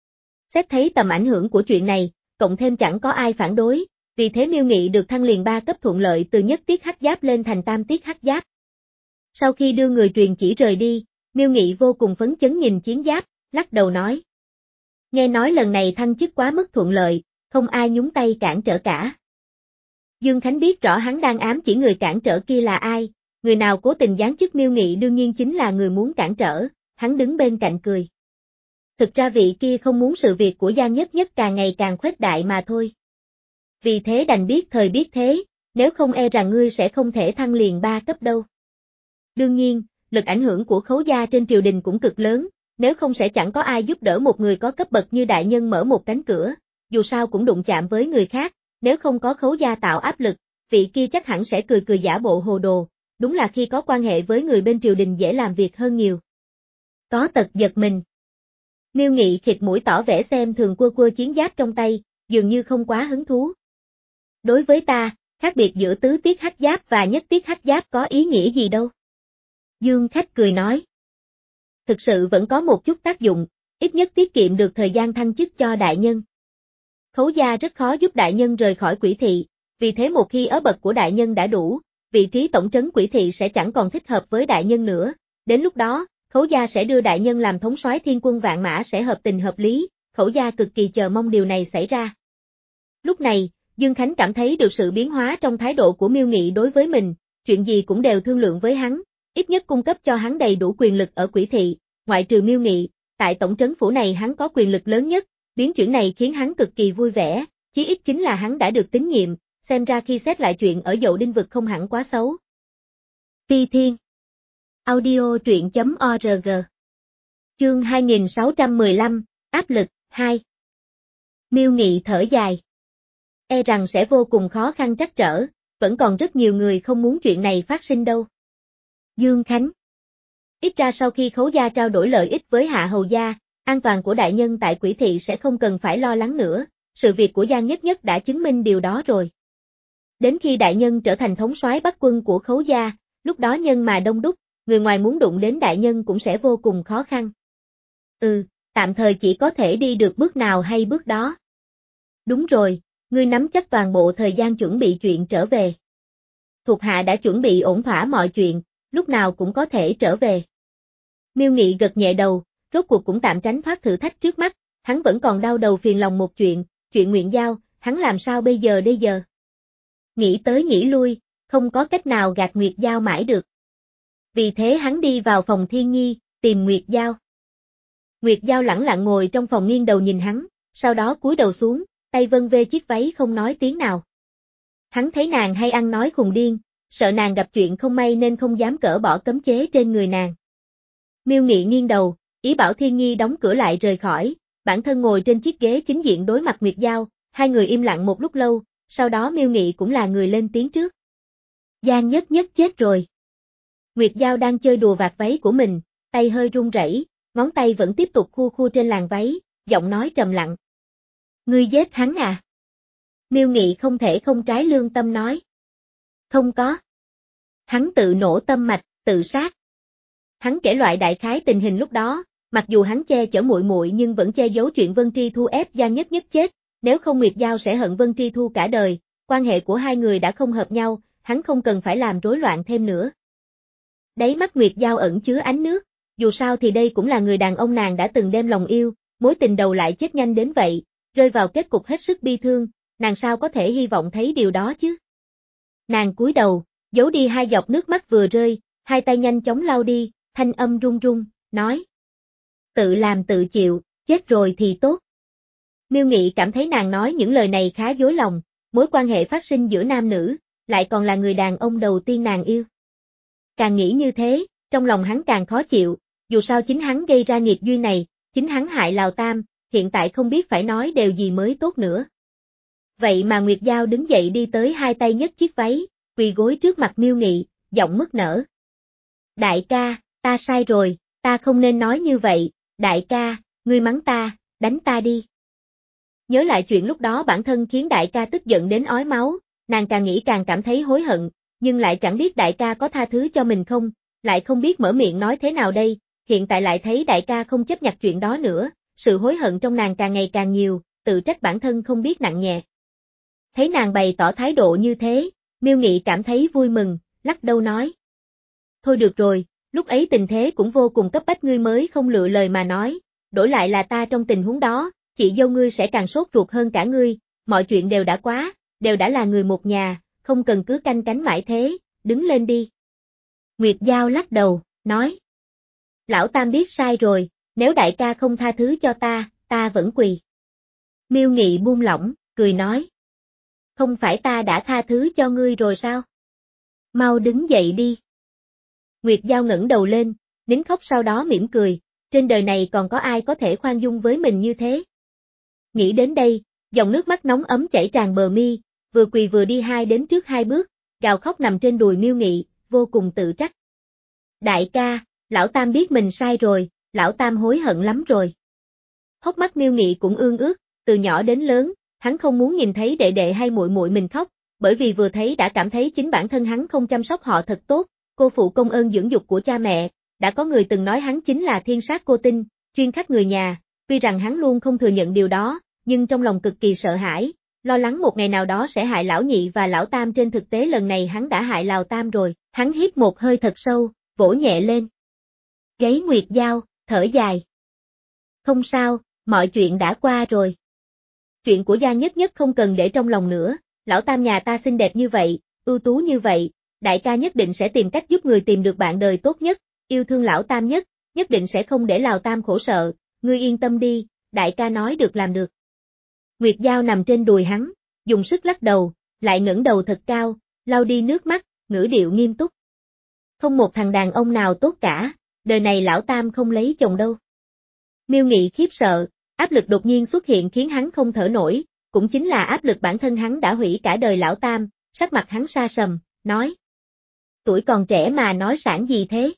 Xét thấy tầm ảnh hưởng của chuyện này, cộng thêm chẳng có ai phản đối, vì thế Miêu Nghị được thăng liền ba cấp thuận lợi từ nhất tiết hắc giáp lên thành tam tiết hắc giáp. Sau khi đưa người truyền chỉ rời đi, Miêu Nghị vô cùng phấn chấn nhìn chiến giáp, lắc đầu nói. Nghe nói lần này thăng chức quá mức thuận lợi, không ai nhúng tay cản trở cả. Dương Khánh biết rõ hắn đang ám chỉ người cản trở kia là ai, người nào cố tình giáng chức Miêu Nghị đương nhiên chính là người muốn cản trở, hắn đứng bên cạnh cười. Thực ra vị kia không muốn sự việc của Giang Nhất Nhất càng ngày càng khuếch đại mà thôi. Vì thế đành biết thời biết thế, nếu không e rằng ngươi sẽ không thể thăng liền ba cấp đâu. Đương nhiên, lực ảnh hưởng của Khấu gia trên triều đình cũng cực lớn, nếu không sẽ chẳng có ai giúp đỡ một người có cấp bậc như đại nhân mở một cánh cửa, dù sao cũng đụng chạm với người khác, nếu không có Khấu gia tạo áp lực, vị kia chắc hẳn sẽ cười cười giả bộ hồ đồ, đúng là khi có quan hệ với người bên triều đình dễ làm việc hơn nhiều. Có tật giật mình. Miêu Nghị khịt mũi tỏ vẻ xem thường quơ quơ chiến giáp trong tay, dường như không quá hứng thú. Đối với ta, khác biệt giữa tứ tiết hắc giáp và nhất tiết hắc giáp có ý nghĩa gì đâu. Dương Khách cười nói. Thực sự vẫn có một chút tác dụng, ít nhất tiết kiệm được thời gian thăng chức cho đại nhân. Khấu gia rất khó giúp đại nhân rời khỏi quỷ thị, vì thế một khi ớ bậc của đại nhân đã đủ, vị trí tổng trấn quỷ thị sẽ chẳng còn thích hợp với đại nhân nữa, đến lúc đó, Khấu gia sẽ đưa đại nhân làm thống soái thiên quân vạn mã sẽ hợp tình hợp lý, Khấu gia cực kỳ chờ mong điều này xảy ra. Lúc này, Dương Khánh cảm thấy được sự biến hóa trong thái độ của Miêu Nghị đối với mình, chuyện gì cũng đều thương lượng với hắn, ít nhất cung cấp cho hắn đầy đủ quyền lực ở quỷ thị, ngoại trừ Miêu Nghị, tại tổng trấn phủ này hắn có quyền lực lớn nhất, biến chuyển này khiến hắn cực kỳ vui vẻ, chí ít chính là hắn đã được tín nhiệm, xem ra khi xét lại chuyện ở Dậu Đinh Vực không hẳn quá xấu. Phi Thiên Audio truyện chấm org Chương hai nghìn sáu trăm mười lăm, áp lực, hai Miêu Nghị thở dài. E rằng sẽ vô cùng khó khăn trắc trở, vẫn còn rất nhiều người không muốn chuyện này phát sinh đâu. Dương Khánh. Ít ra sau khi Khấu gia trao đổi lợi ích với Hạ Hầu gia, an toàn của đại nhân tại quỷ thị sẽ không cần phải lo lắng nữa, sự việc của Giang Nhất Nhất đã chứng minh điều đó rồi. Đến khi đại nhân trở thành thống soái Bắc quân của Khấu gia, lúc đó nhân mà đông đúc, người ngoài muốn đụng đến đại nhân cũng sẽ vô cùng khó khăn. Ừ, tạm thời chỉ có thể đi được bước nào hay bước đó. Đúng rồi, ngươi nắm chắc toàn bộ thời gian chuẩn bị chuyện trở về. Thuộc hạ đã chuẩn bị ổn thỏa mọi chuyện, lúc nào cũng có thể trở về. Miêu Nghị gật nhẹ đầu, rốt cuộc cũng tạm tránh thoát thử thách trước mắt, hắn vẫn còn đau đầu phiền lòng một chuyện, chuyện Nguyện Giao, hắn làm sao bây giờ đây giờ? Nghĩ tới nghĩ lui, không có cách nào gạt Nguyệt Giao mãi được. Vì thế hắn đi vào phòng Thiên Nhi, tìm Nguyệt Giao. Nguyệt Giao lẳng lặng ngồi trong phòng nghiêng đầu nhìn hắn, sau đó cúi đầu xuống, tay vân vê chiếc váy không nói tiếng nào. Hắn thấy nàng hay ăn nói khùng điên, sợ nàng gặp chuyện không may nên không dám cởi bỏ cấm chế trên người nàng. Miêu Nghị nghiêng đầu, ý bảo Thiên Nhi đóng cửa lại rời khỏi, bản thân ngồi trên chiếc ghế chính diện đối mặt Nguyệt Giao, hai người im lặng một lúc lâu, sau đó Miêu Nghị cũng là người lên tiếng trước. Giang Nhất Nhất chết rồi. Nguyệt Giao đang chơi đùa vạt váy của mình, tay hơi run rẩy, ngón tay vẫn tiếp tục khu khu trên làn váy, giọng nói trầm lặng. Ngươi giết hắn à? Miêu Nghị không thể không trái lương tâm nói. Không có. Hắn tự nổ tâm mạch, tự sát. Hắn kể loại đại khái tình hình lúc đó, mặc dù hắn che chở muội muội nhưng vẫn che giấu chuyện Vân Tri Thu ép Giang Nhất Nhất chết, nếu không Nguyệt Giao sẽ hận Vân Tri Thu cả đời, quan hệ của hai người đã không hợp nhau, hắn không cần phải làm rối loạn thêm nữa. Đáy mắt Nguyệt Giao ẩn chứa ánh nước, dù sao thì đây cũng là người đàn ông nàng đã từng đem lòng yêu, mối tình đầu lại chết nhanh đến vậy, rơi vào kết cục hết sức bi thương, nàng sao có thể hy vọng thấy điều đó chứ? Nàng cúi đầu, giấu đi hai giọt nước mắt vừa rơi, hai tay nhanh chóng lau đi, thanh âm run run, nói. Tự làm tự chịu, chết rồi thì tốt. Miêu Nghị cảm thấy nàng nói những lời này khá dối lòng, mối quan hệ phát sinh giữa nam nữ, lại còn là người đàn ông đầu tiên nàng yêu. Càng nghĩ như thế, trong lòng hắn càng khó chịu, dù sao chính hắn gây ra nghiệt duyên này, chính hắn hại Lào Tam, hiện tại không biết phải nói điều gì mới tốt nữa. Vậy mà Nguyệt Giao đứng dậy đi tới hai tay nhấc chiếc váy, quỳ gối trước mặt Miêu Nghị, giọng nức nở. Đại ca, ta sai rồi, ta không nên nói như vậy, đại ca, ngươi mắng ta, đánh ta đi. Nhớ lại chuyện lúc đó bản thân khiến đại ca tức giận đến ói máu, nàng càng nghĩ càng cảm thấy hối hận, nhưng lại chẳng biết đại ca có tha thứ cho mình không, lại không biết mở miệng nói thế nào đây, hiện tại lại thấy đại ca không chấp nhặt chuyện đó nữa, sự hối hận trong nàng càng ngày càng nhiều, tự trách bản thân không biết nặng nhẹ. Thấy nàng bày tỏ thái độ như thế, Miêu Nghị cảm thấy vui mừng, lắc đầu nói. Thôi được rồi, lúc ấy tình thế cũng vô cùng cấp bách ngươi mới không lựa lời mà nói, đổi lại là ta trong tình huống đó, chị dâu ngươi sẽ càng sốt ruột hơn cả ngươi, mọi chuyện đều đã quá, đều đã là người một nhà, không cần cứ canh cánh mãi thế, đứng lên đi. Nguyệt Giao lắc đầu, nói. Lão Tam biết sai rồi, nếu đại ca không tha thứ cho ta, ta vẫn quỳ. Miêu Nghị buông lỏng, cười nói. Không phải ta đã tha thứ cho ngươi rồi sao? Mau đứng dậy đi. Nguyệt Giao ngẩng đầu lên, nín khóc sau đó mỉm cười, trên đời này còn có ai có thể khoan dung với mình như thế? Nghĩ đến đây, dòng nước mắt nóng ấm chảy tràn bờ mi, vừa quỳ vừa đi hai đến trước hai bước, gào khóc nằm trên đùi Miêu Nghị, vô cùng tự trách. Đại ca, lão Tam biết mình sai rồi, lão Tam hối hận lắm rồi. Hốc mắt Miêu Nghị cũng ương ướt, từ nhỏ đến lớn, hắn không muốn nhìn thấy đệ đệ hay muội muội mình khóc, bởi vì vừa thấy đã cảm thấy chính bản thân hắn không chăm sóc họ thật tốt, cô phụ công ơn dưỡng dục của cha mẹ, đã có người từng nói hắn chính là thiên sát cô tinh, chuyên khắc người nhà, tuy rằng hắn luôn không thừa nhận điều đó, nhưng trong lòng cực kỳ sợ hãi, lo lắng một ngày nào đó sẽ hại lão nhị và lão Tam, trên thực tế lần này hắn đã hại Lào Tam rồi, hắn hít một hơi thật sâu, vỗ nhẹ lên gáy Nguyệt Giao, thở dài. Không sao, mọi chuyện đã qua rồi. Chuyện của Giang Nhất Nhất không cần để trong lòng nữa, lão Tam nhà ta xinh đẹp như vậy, ưu tú như vậy, đại ca nhất định sẽ tìm cách giúp người tìm được bạn đời tốt nhất, yêu thương lão Tam nhất, nhất định sẽ không để Lào Tam khổ sợ, ngươi yên tâm đi, đại ca nói được làm được. Nguyệt Giao nằm trên đùi hắn, dùng sức lắc đầu, lại ngẩng đầu thật cao, lau đi nước mắt, ngữ điệu nghiêm túc. Không một thằng đàn ông nào tốt cả, đời này lão Tam không lấy chồng đâu. Miêu Nghị khiếp sợ, áp lực đột nhiên xuất hiện khiến hắn không thở nổi, cũng chính là áp lực bản thân hắn đã hủy cả đời lão Tam, sắc mặt hắn sa sầm, nói. Tuổi còn trẻ mà nói sảng gì thế?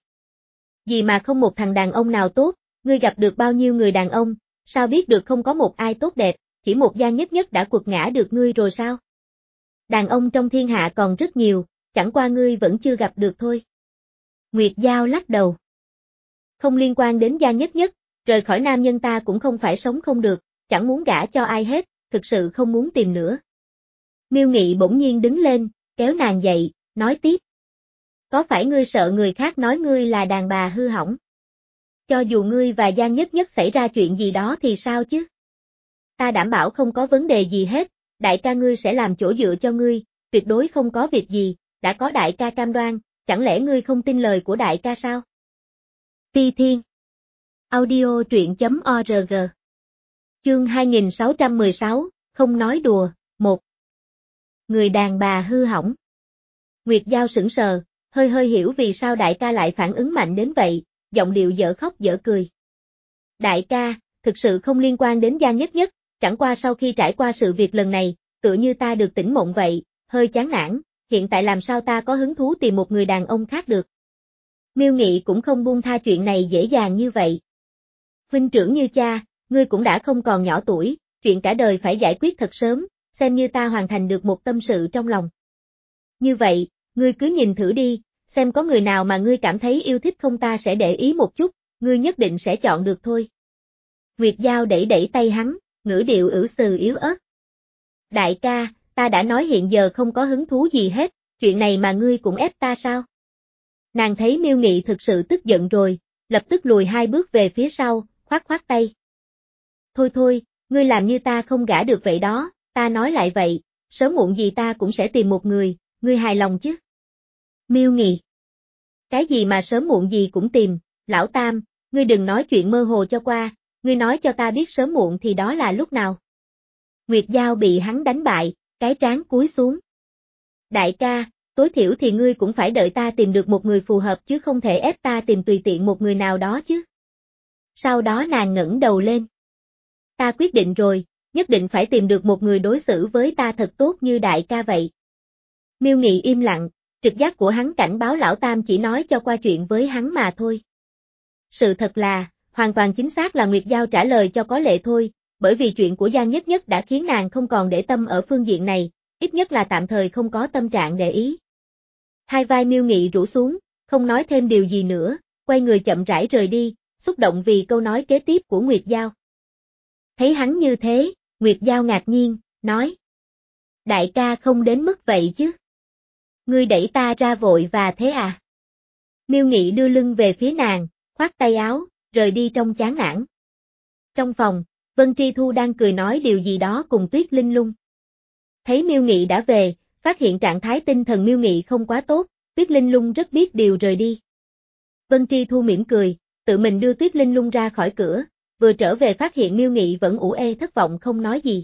Gì mà không một thằng đàn ông nào tốt, ngươi gặp được bao nhiêu người đàn ông, sao biết được không có một ai tốt đẹp, chỉ một Giang Nhất Nhất đã quật ngã được ngươi rồi sao? Đàn ông trong thiên hạ còn rất nhiều, chẳng qua ngươi vẫn chưa gặp được thôi. Nguyệt Giao lắc đầu. Không liên quan đến Giang Nhất Nhất, rời khỏi nam nhân ta cũng không phải sống không được, chẳng muốn gả cho ai hết, thực sự không muốn tìm nữa. Miêu Nghị bỗng nhiên đứng lên, kéo nàng dậy, nói tiếp. Có phải ngươi sợ người khác nói ngươi là đàn bà hư hỏng? Cho dù ngươi và Giang Nhất Nhất xảy ra chuyện gì đó thì sao chứ? Ta đảm bảo không có vấn đề gì hết, đại ca ngươi sẽ làm chỗ dựa cho ngươi, tuyệt đối không có việc gì, đã có đại ca cam đoan, chẳng lẽ ngươi không tin lời của đại ca sao? Phi Thiên Audio truyện chấm org Chương hai nghìn sáu trăm mười sáu, không nói đùa, một Người đàn bà hư hỏng. Nguyệt Giao sững sờ, hơi hơi hiểu vì sao đại ca lại phản ứng mạnh đến vậy, giọng điệu dở khóc dở cười. Đại ca, thực sự không liên quan đến Giang Nhất Nhất, chẳng qua sau khi trải qua sự việc lần này, tựa như ta được tỉnh mộng vậy, hơi chán nản, hiện tại làm sao ta có hứng thú tìm một người đàn ông khác được. Miêu Nghị cũng không buông tha chuyện này dễ dàng như vậy. Huynh trưởng như cha, ngươi cũng đã không còn nhỏ tuổi, chuyện cả đời phải giải quyết thật sớm, xem như ta hoàn thành được một tâm sự trong lòng. Như vậy, ngươi cứ nhìn thử đi, xem có người nào mà ngươi cảm thấy yêu thích không, ta sẽ để ý một chút, ngươi nhất định sẽ chọn được thôi. Nguyệt Giao đẩy đẩy tay hắn, ngữ điệu ử xừ yếu ớt. Đại ca, ta đã nói hiện giờ không có hứng thú gì hết, chuyện này mà ngươi cũng ép ta sao? Nàng thấy Miêu Nghị thực sự tức giận rồi, lập tức lùi hai bước về phía sau, khoát khoát tay. Thôi thôi, ngươi làm như ta không gả được vậy đó, ta nói lại vậy, sớm muộn gì ta cũng sẽ tìm một người, ngươi hài lòng chứ? Miêu Nghị. Cái gì mà sớm muộn gì cũng tìm, lão Tam, ngươi đừng nói chuyện mơ hồ cho qua, ngươi nói cho ta biết sớm muộn thì đó là lúc nào? Nguyệt Giao bị hắn đánh bại, cái trán cúi xuống. Đại ca, tối thiểu thì ngươi cũng phải đợi ta tìm được một người phù hợp chứ không thể ép ta tìm tùy tiện một người nào đó chứ. Sau đó nàng ngẩng đầu lên. Ta quyết định rồi, nhất định phải tìm được một người đối xử với ta thật tốt như đại ca vậy. Miêu Nghị im lặng, trực giác của hắn cảnh báo lão Tam chỉ nói cho qua chuyện với hắn mà thôi. Sự thật là, hoàn toàn chính xác là Nguyệt Giao trả lời cho có lệ thôi, bởi vì chuyện của Giang Nhất Nhất đã khiến nàng không còn để tâm ở phương diện này, ít nhất là tạm thời không có tâm trạng để ý. Hai vai Miêu Nghị rũ xuống, không nói thêm điều gì nữa, quay người chậm rãi rời đi, xúc động vì câu nói kế tiếp của Nguyệt Giao. Thấy hắn như thế, Nguyệt Giao ngạc nhiên, nói. Đại ca không đến mức vậy chứ. Ngươi đẩy ta ra vội và thế à? Miêu Nghị đưa lưng về phía nàng, khoát tay áo, rời đi trong chán nản. Trong phòng, Vân Tri Thu đang cười nói điều gì đó cùng Tuyết Linh Lung. Thấy Miêu Nghị đã về, phát hiện trạng thái tinh thần Miêu Nghị không quá tốt, Tuyết Linh Lung rất biết điều rời đi. Vân Tri Thu mỉm cười, tự mình đưa Tuyết Linh Lung ra khỏi cửa, vừa trở về phát hiện Miêu Nghị vẫn ủ ê thất vọng không nói gì.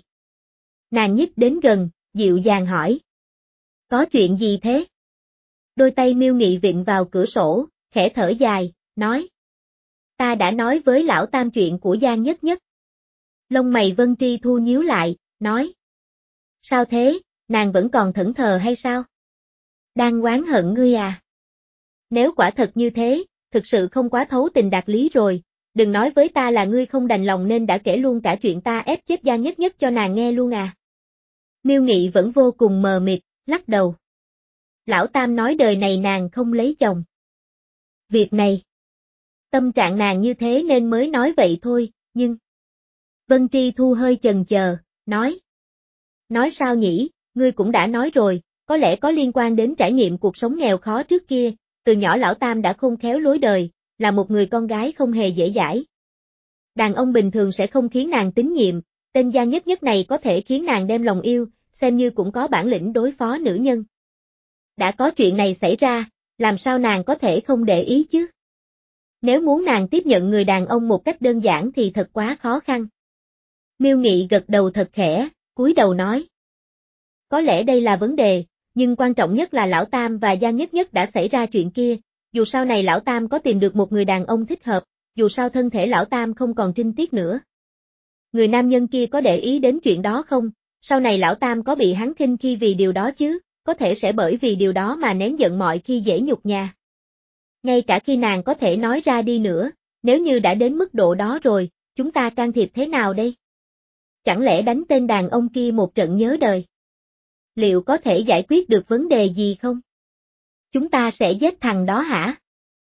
Nàng nhích đến gần, dịu dàng hỏi. Có chuyện gì thế? Đôi tay Miêu Nghị vịn vào cửa sổ, khẽ thở dài, nói. Ta đã nói với lão Tam chuyện của Giang Nhất Nhất. Lông mày Vân Tri Thu nhíu lại, nói. Sao thế, nàng vẫn còn thẫn thờ hay sao? Đang oán hận ngươi à? Nếu quả thật như thế, thực sự không quá thấu tình đạt lý rồi, đừng nói với ta là ngươi không đành lòng nên đã kể luôn cả chuyện ta ép chết Giang Nhất Nhất cho nàng nghe luôn à? Miêu Nghị vẫn vô cùng mờ mịt, lắc đầu. Lão Tam nói đời này nàng không lấy chồng. Việc này. Tâm trạng nàng như thế nên mới nói vậy thôi, nhưng... Vân Tri Thu hơi chần chờ, nói. Nói sao nhỉ, ngươi cũng đã nói rồi, có lẽ có liên quan đến trải nghiệm cuộc sống nghèo khó trước kia, từ nhỏ lão Tam đã khôn khéo lối đời, là một người con gái không hề dễ dãi. Đàn ông bình thường sẽ không khiến nàng tín nhiệm, tên Giang Nhất Nhất này có thể khiến nàng đem lòng yêu, xem như cũng có bản lĩnh đối phó nữ nhân. Đã có chuyện này xảy ra, làm sao nàng có thể không để ý chứ? Nếu muốn nàng tiếp nhận người đàn ông một cách đơn giản thì thật quá khó khăn. Miêu Nghị gật đầu thật khẽ, cúi đầu nói. Có lẽ đây là vấn đề, nhưng quan trọng nhất là lão Tam và Giang Nhất Nhất đã xảy ra chuyện kia, dù sau này lão Tam có tìm được một người đàn ông thích hợp, dù sao thân thể lão Tam không còn trinh tiết nữa. Người nam nhân kia có để ý đến chuyện đó không, sau này lão Tam có bị hắn khinh khi vì điều đó chứ, có thể sẽ bởi vì điều đó mà nén giận mọi khi dễ nhục nhà. Ngay cả khi nàng có thể nói ra đi nữa, nếu như đã đến mức độ đó rồi, chúng ta can thiệp thế nào đây? Chẳng lẽ đánh tên đàn ông kia một trận nhớ đời? Liệu có thể giải quyết được vấn đề gì không? Chúng ta sẽ giết thằng đó hả?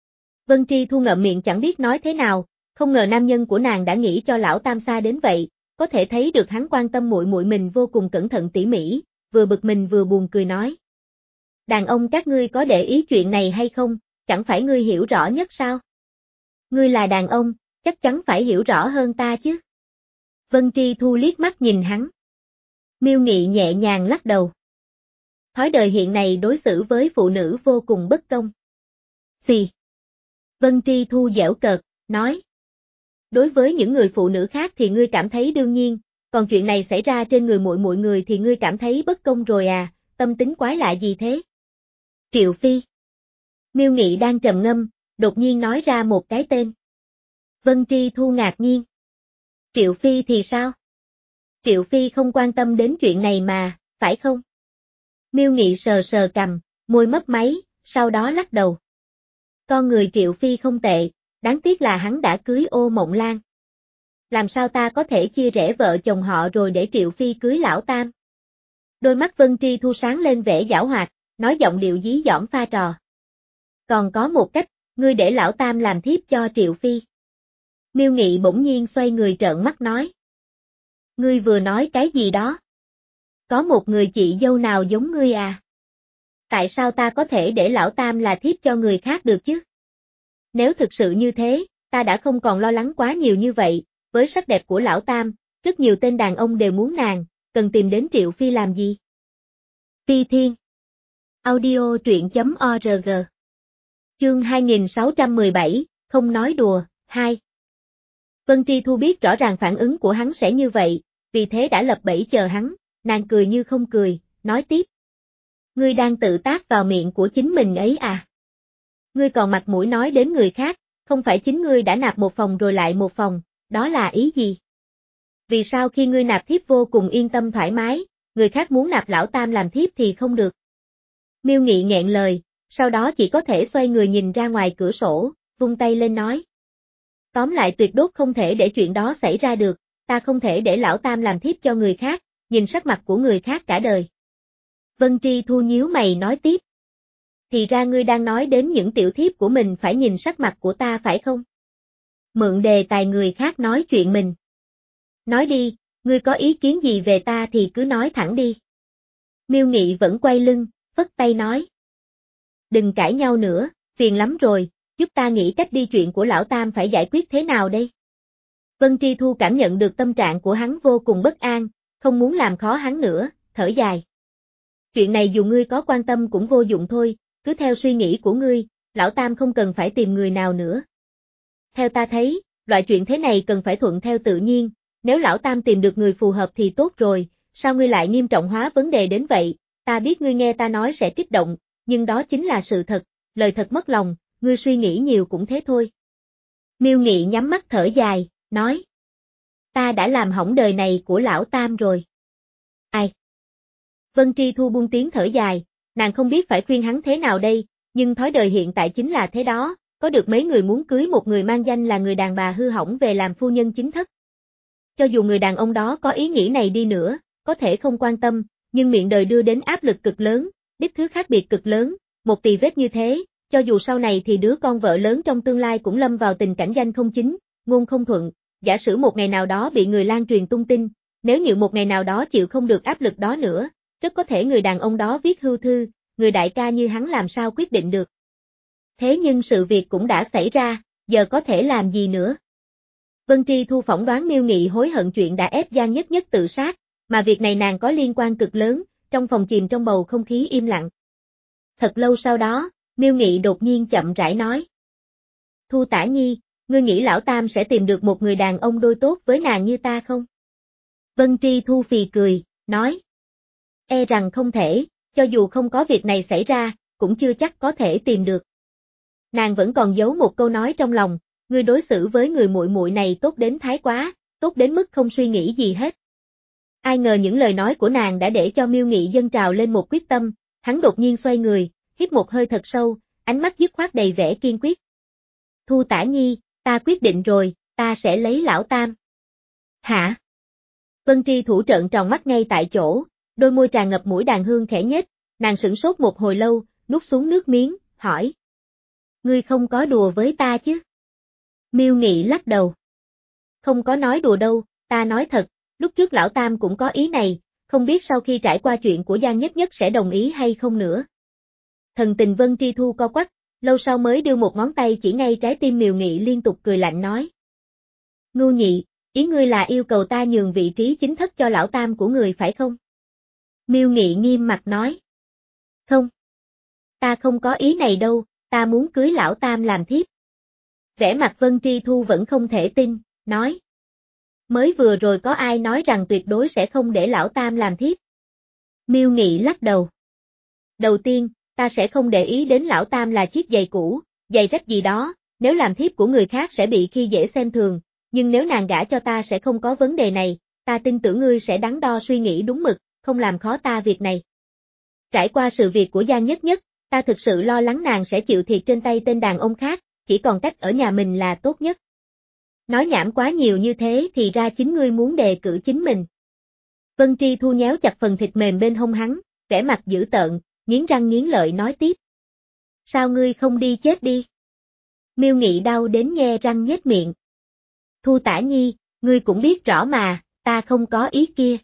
Vân Tri Thu ngậm miệng chẳng biết nói thế nào, không ngờ nam nhân của nàng đã nghĩ cho lão tam xa đến vậy, có thể thấy được hắn quan tâm muội muội mình vô cùng cẩn thận tỉ mỉ, vừa bực mình vừa buồn cười nói. Đàn ông các ngươi có để ý chuyện này hay không, chẳng phải ngươi hiểu rõ nhất sao? Ngươi là đàn ông, chắc chắn phải hiểu rõ hơn ta chứ. Vân Tri Thu liếc mắt nhìn hắn. Miêu Nghị nhẹ nhàng lắc đầu. Thói đời hiện này đối xử với phụ nữ vô cùng bất công. Xì. Vân Tri Thu giễu cợt, nói. Đối với những người phụ nữ khác thì ngươi cảm thấy đương nhiên, còn chuyện này xảy ra trên người muội muội người thì ngươi cảm thấy bất công rồi à, tâm tính quái lạ gì thế? Triệu Phi. Miêu Nghị đang trầm ngâm, đột nhiên nói ra một cái tên. Vân Tri Thu ngạc nhiên. Triệu Phi thì sao? Triệu Phi không quan tâm đến chuyện này mà, phải không? Miêu Nghị sờ sờ cằm, môi mấp máy, sau đó lắc đầu. Con người Triệu Phi không tệ, đáng tiếc là hắn đã cưới Ô Mộng Lan. Làm sao ta có thể chia rẽ vợ chồng họ rồi để Triệu Phi cưới lão tam? Đôi mắt Vân Tri Thu sáng lên vẻ giảo hoạt, nói giọng điệu dí dỏm pha trò. Còn có một cách, ngươi để lão tam làm thiếp cho Triệu Phi. Miêu Nghị bỗng nhiên xoay người trợn mắt nói. Ngươi vừa nói cái gì đó? Có một người chị dâu nào giống ngươi à? Tại sao ta có thể để lão tam là thiếp cho người khác được chứ? Nếu thực sự như thế, ta đã không còn lo lắng quá nhiều như vậy, với sắc đẹp của lão tam, rất nhiều tên đàn ông đều muốn nàng, cần tìm đến Triệu Phi làm gì? Phi Thiên. Audio truyện chấm org. Chương hai nghìn sáu trăm mười bảy, không nói đùa, hai. Vân Tri Thu biết rõ ràng phản ứng của hắn sẽ như vậy, vì thế đã lập bẫy chờ hắn, nàng cười như không cười, nói tiếp. Ngươi đang tự tác vào miệng của chính mình ấy à? Ngươi còn mặt mũi nói đến người khác, không phải chính ngươi đã nạp một phòng rồi lại một phòng, đó là ý gì? Vì sao khi ngươi nạp thiếp vô cùng yên tâm thoải mái, người khác muốn nạp lão tam làm thiếp thì không được? Miêu Nghị nghẹn lời, sau đó chỉ có thể xoay người nhìn ra ngoài cửa sổ, vung tay lên nói. Tóm lại tuyệt đối không thể để chuyện đó xảy ra được, ta không thể để lão tam làm thiếp cho người khác, nhìn sắc mặt của người khác cả đời. Vân Tri Thu nhíu mày nói tiếp. Thì ra ngươi đang nói đến những tiểu thiếp của mình phải nhìn sắc mặt của ta phải không? Mượn đề tài người khác nói chuyện mình. Nói đi, ngươi có ý kiến gì về ta thì cứ nói thẳng đi. Miêu Nghị vẫn quay lưng, phất tay nói. Đừng cãi nhau nữa, phiền lắm rồi, giúp ta nghĩ cách đi chuyện của lão tam phải giải quyết thế nào đây? Vân Tri Thu cảm nhận được tâm trạng của hắn vô cùng bất an, không muốn làm khó hắn nữa, thở dài. Chuyện này dù ngươi có quan tâm cũng vô dụng thôi, cứ theo suy nghĩ của ngươi, lão tam không cần phải tìm người nào nữa. Theo ta thấy, loại chuyện thế này cần phải thuận theo tự nhiên, nếu lão tam tìm được người phù hợp thì tốt rồi, sao ngươi lại nghiêm trọng hóa vấn đề đến vậy, ta biết ngươi nghe ta nói sẽ kích động, nhưng đó chính là sự thật, lời thật mất lòng, ngươi suy nghĩ nhiều cũng thế thôi. Miêu Nghị nhắm mắt thở dài, nói. Ta đã làm hỏng đời này của lão tam rồi. Ai? Vân Tri Thu buông tiếng thở dài, nàng không biết phải khuyên hắn thế nào đây, nhưng thói đời hiện tại chính là thế đó, có được mấy người muốn cưới một người mang danh là người đàn bà hư hỏng về làm phu nhân chính thất. Cho dù người đàn ông đó có ý nghĩ này đi nữa, có thể không quan tâm, nhưng miệng đời đưa đến áp lực cực lớn, đích thứ khác biệt cực lớn, một tì vết như thế, cho dù sau này thì đứa con vợ lớn trong tương lai cũng lâm vào tình cảnh danh không chính, ngôn không thuận, giả sử một ngày nào đó bị người lan truyền tung tin, nếu như một ngày nào đó chịu không được áp lực đó nữa, rất có thể người đàn ông đó viết hưu thư, người đại ca như hắn làm sao quyết định được. Thế nhưng sự việc cũng đã xảy ra, giờ có thể làm gì nữa? Vân Tri Thu phỏng đoán Miêu Nghị hối hận chuyện đã ép Giang Nhất Nhất tự sát, mà việc này nàng có liên quan cực lớn, trong phòng chìm trong bầu không khí im lặng. Thật lâu sau đó, Miêu Nghị đột nhiên chậm rãi nói. Thu Tả Nhi, ngươi nghĩ lão tam sẽ tìm được một người đàn ông đôi tốt với nàng như ta không? Vân Tri Thu phì cười, nói. E rằng không thể, cho dù không có việc này xảy ra, cũng chưa chắc có thể tìm được. Nàng vẫn còn giấu một câu nói trong lòng, ngươi đối xử với người muội muội này tốt đến thái quá, tốt đến mức không suy nghĩ gì hết. Ai ngờ những lời nói của nàng đã để cho Miêu Nghị dâng trào lên một quyết tâm, hắn đột nhiên xoay người, hít một hơi thật sâu, ánh mắt dứt khoát đầy vẻ kiên quyết. Thu Tả Nhi, ta quyết định rồi, ta sẽ lấy lão tam. Hả? Vân Tri Thủ trợn tròn mắt ngay tại chỗ, đôi môi tràn ngập mũi đàn hương khẽ nhếch, nàng sửng sốt một hồi lâu, nuốt xuống nước miếng, hỏi. Ngươi không có đùa với ta chứ? Miêu Nghị lắc đầu. Không có nói đùa đâu, ta nói thật, lúc trước lão tam cũng có ý này, không biết sau khi trải qua chuyện của Giang Nhất Nhất sẽ đồng ý hay không nữa. Thần tình Vân Tri Thu co quắp, lâu sau mới đưa một ngón tay chỉ ngay trái tim Miêu Nghị liên tục cười lạnh nói. Ngưu Nhị, ý ngươi là yêu cầu ta nhường vị trí chính thất cho lão tam của người phải không? Miêu Nghị nghiêm mặt nói. Không. Ta không có ý này đâu, ta muốn cưới lão tam làm thiếp. Vẻ mặt Vân Tri Thu vẫn không thể tin, nói. Mới vừa rồi có ai nói rằng tuyệt đối sẽ không để lão tam làm thiếp? Miêu Nghị lắc đầu. Đầu tiên, ta sẽ không để ý đến lão tam là chiếc giày cũ, giày rách gì đó, nếu làm thiếp của người khác sẽ bị khi dễ xem thường, nhưng nếu nàng gả cho ta sẽ không có vấn đề này, ta tin tưởng ngươi sẽ đắn đo suy nghĩ đúng mực, không làm khó ta việc này. Trải qua sự việc của Giang Nhất Nhất, ta thực sự lo lắng nàng sẽ chịu thiệt trên tay tên đàn ông khác, chỉ còn cách ở nhà mình là tốt nhất. Nói nhảm quá nhiều như thế thì ra chính ngươi muốn đề cử chính mình. Vân Tri Thu nhéo chặt phần thịt mềm bên hông hắn, vẻ mặt dữ tợn, nghiến răng nghiến lợi nói tiếp. Sao ngươi không đi chết đi? Miêu Nghị đau đến nhe răng nhếch miệng. Thu Tả Nhi, ngươi cũng biết rõ mà, ta không có ý kia.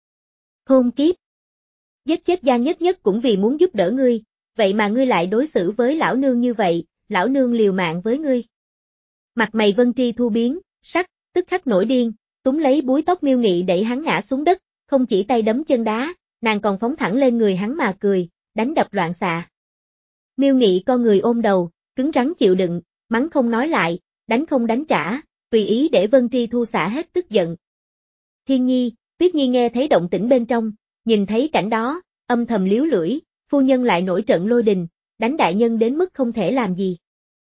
Khôn kiếp. Giết chết Giang Nhất Nhất cũng vì muốn giúp đỡ ngươi, vậy mà ngươi lại đối xử với lão nương như vậy, lão nương liều mạng với ngươi. Mặt mày Vân Tri Thu biến, sắc, tức khắc nổi điên, túm lấy búi tóc Miêu Nghị đẩy hắn ngã xuống đất, không chỉ tay đấm chân đá, nàng còn phóng thẳng lên người hắn mà cười, đánh đập loạn xạ. Miêu Nghị con người ôm đầu, cứng rắn chịu đựng, mắng không nói lại, đánh không đánh trả, tùy ý để Vân Tri Thu xả hết tức giận. Thiên Nhi, Tuyết Nhi nghe thấy động tĩnh bên trong, nhìn thấy cảnh đó, âm thầm liếu lưỡi, phu nhân lại nổi trận lôi đình, đánh đại nhân đến mức không thể làm gì.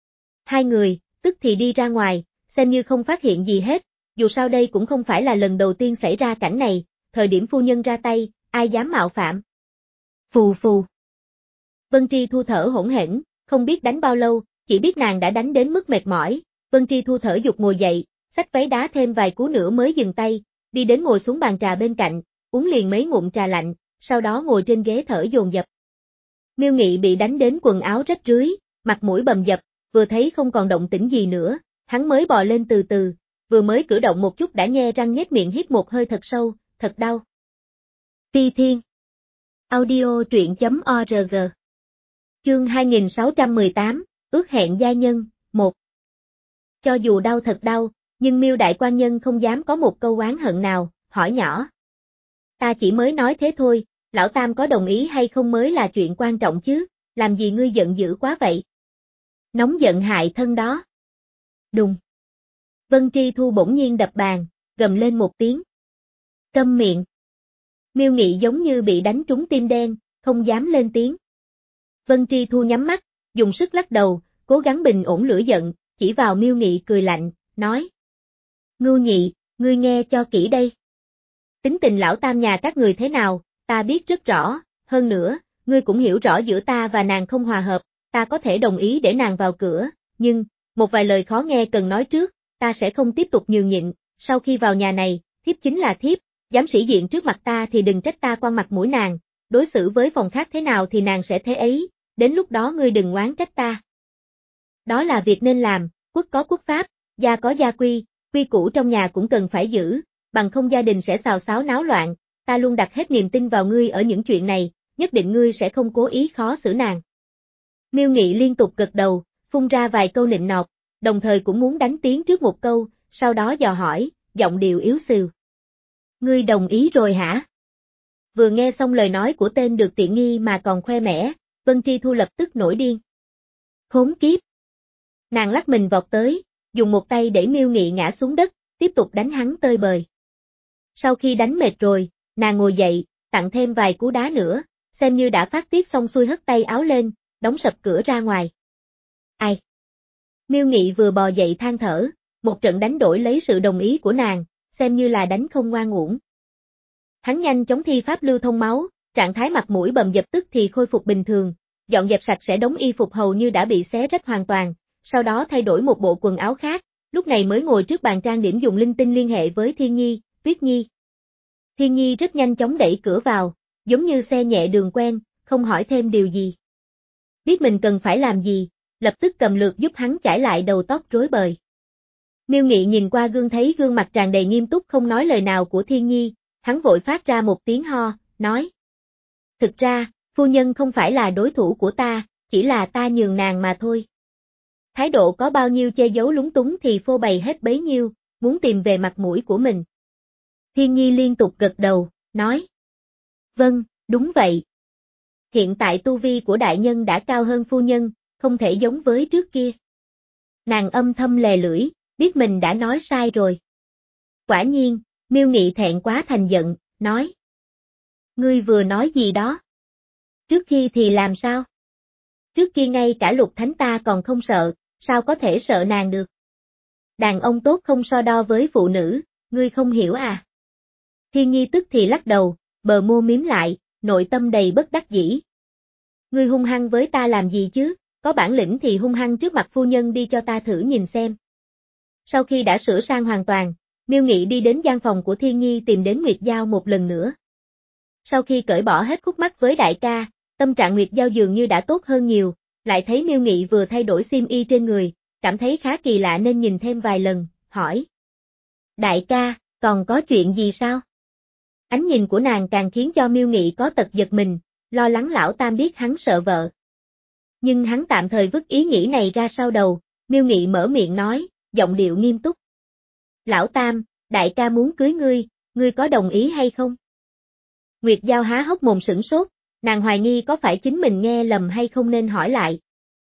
Hai người, tức thì đi ra ngoài, xem như không phát hiện gì hết, dù sao đây cũng không phải là lần đầu tiên xảy ra cảnh này, thời điểm phu nhân ra tay, ai dám mạo phạm. Phù phù. Vân Tri Thu thở hỗn hển, không biết đánh bao lâu, chỉ biết nàng đã đánh đến mức mệt mỏi, Vân Tri Thu thở giục ngồi dậy, xách váy đá thêm vài cú nữa mới dừng tay, đi đến ngồi xuống bàn trà bên cạnh, uống liền mấy ngụm trà lạnh, sau đó ngồi trên ghế thở dồn dập. Miêu Nghị bị đánh đến quần áo rách rưới, mặt mũi bầm dập, vừa thấy không còn động tĩnh gì nữa, hắn mới bò lên từ từ, vừa mới cử động một chút đã nhe răng nhếch miệng hít một hơi thật sâu, thật đau. Ti Thiên. Audio truyện chấm org. Chương hai nghìn sáu trăm mười tám, ước hẹn gia nhân, một. Cho dù đau thật đau, nhưng Miêu đại quan nhân không dám có một câu oán hận nào, hỏi nhỏ. Ta chỉ mới nói thế thôi, lão tam có đồng ý hay không mới là chuyện quan trọng chứ, làm gì ngươi giận dữ quá vậy? Nóng giận hại thân đó. Đùng. Vân Tri Thu bỗng nhiên đập bàn, gầm lên một tiếng. Câm miệng. Miêu Nghị giống như bị đánh trúng tim đen, không dám lên tiếng. Vân Tri Thu nhắm mắt, dùng sức lắc đầu, cố gắng bình ổn lửa giận, chỉ vào Miêu Nghị cười lạnh, nói. Ngưu Nhị, ngươi nghe cho kỹ đây. Tính tình lão tam nhà các người thế nào, ta biết rất rõ, hơn nữa, ngươi cũng hiểu rõ giữa ta và nàng không hòa hợp, ta có thể đồng ý để nàng vào cửa, nhưng, một vài lời khó nghe cần nói trước, ta sẽ không tiếp tục nhường nhịn, sau khi vào nhà này, thiếp chính là thiếp, dám sĩ diện trước mặt ta thì đừng trách ta quan mặt mũi nàng, đối xử với phòng khác thế nào thì nàng sẽ thế ấy, đến lúc đó ngươi đừng oán trách ta. Đó là việc nên làm, quốc có quốc pháp, gia có gia quy, quy củ trong nhà cũng cần phải giữ, bằng không gia đình sẽ xào xáo náo loạn, ta luôn đặt hết niềm tin vào ngươi ở những chuyện này, nhất định ngươi sẽ không cố ý khó xử nàng. Miêu Nghị liên tục gật đầu, phun ra vài câu nịnh nọt, đồng thời cũng muốn đánh tiếng trước một câu, sau đó dò hỏi, giọng điệu yếu xìu. Ngươi đồng ý rồi hả? Vừa nghe xong lời nói của tên được tiện nghi mà còn khoe mẽ, Vân Tri Thu lập tức nổi điên. Khốn kiếp! Nàng lắc mình vọt tới, dùng một tay để Miêu Nghị ngã xuống đất, tiếp tục đánh hắn tơi bời. Sau khi đánh mệt rồi, nàng ngồi dậy, tặng thêm vài cú đá nữa, xem như đã phát tiết xong xuôi hất tay áo lên, đóng sập cửa ra ngoài. Ai? Miêu Nghị vừa bò dậy than thở, một trận đánh đổi lấy sự đồng ý của nàng, xem như là đánh không ngoan uổng. Hắn nhanh chóng thi pháp lưu thông máu, trạng thái mặt mũi bầm dập tức thì khôi phục bình thường, dọn dẹp sạch sẽ đống y phục hầu như đã bị xé rách hoàn toàn, sau đó thay đổi một bộ quần áo khác, lúc này mới ngồi trước bàn trang điểm dùng linh tinh liên hệ với Thiên Nhi, Tuyết Nhi. Thiên Nhi rất nhanh chóng đẩy cửa vào, giống như xe nhẹ đường quen, không hỏi thêm điều gì. Biết mình cần phải làm gì, lập tức cầm lược giúp hắn chải lại đầu tóc rối bời. Miêu Nghị nhìn qua gương thấy gương mặt tràn đầy nghiêm túc không nói lời nào của Thiên Nhi, hắn vội phát ra một tiếng ho, nói. Thực ra, phu nhân không phải là đối thủ của ta, chỉ là ta nhường nàng mà thôi. Thái độ có bao nhiêu che giấu lúng túng thì phô bày hết bấy nhiêu, muốn tìm về mặt mũi của mình. Thiên Nhi liên tục gật đầu, nói. Vâng, đúng vậy. Hiện tại tu vi của đại nhân đã cao hơn phu nhân, không thể giống với trước kia. Nàng âm thầm lè lưỡi, biết mình đã nói sai rồi. Quả nhiên, Miêu Nghị thẹn quá thành giận, nói. Ngươi vừa nói gì đó? Trước khi thì làm sao? Trước kia ngay cả Lục Thánh ta còn không sợ, sao có thể sợ nàng được? Đàn ông tốt không so đo với phụ nữ, ngươi không hiểu à? Thiên Nhi tức thì lắc đầu, bờ môi mím lại, nội tâm đầy bất đắc dĩ. Ngươi hung hăng với ta làm gì chứ, có bản lĩnh thì hung hăng trước mặt phu nhân đi cho ta thử nhìn xem. Sau khi đã sửa sang hoàn toàn, Miêu Nghị đi đến gian phòng của Thiên Nhi tìm đến Nguyệt Giao một lần nữa. Sau khi cởi bỏ hết khúc mắc với đại ca, tâm trạng Nguyệt Giao dường như đã tốt hơn nhiều, lại thấy Miêu Nghị vừa thay đổi xiêm y trên người, cảm thấy khá kỳ lạ nên nhìn thêm vài lần, hỏi. Đại ca, còn có chuyện gì sao? Ánh nhìn của nàng càng khiến cho Miêu Nghị có tật giật mình, lo lắng lão tam biết hắn sợ vợ. Nhưng hắn tạm thời vứt ý nghĩ này ra sau đầu, Miêu Nghị mở miệng nói, giọng điệu nghiêm túc. Lão tam, đại ca muốn cưới ngươi, ngươi có đồng ý hay không? Nguyệt Giao há hốc mồm sửng sốt, nàng hoài nghi có phải chính mình nghe lầm hay không nên hỏi lại.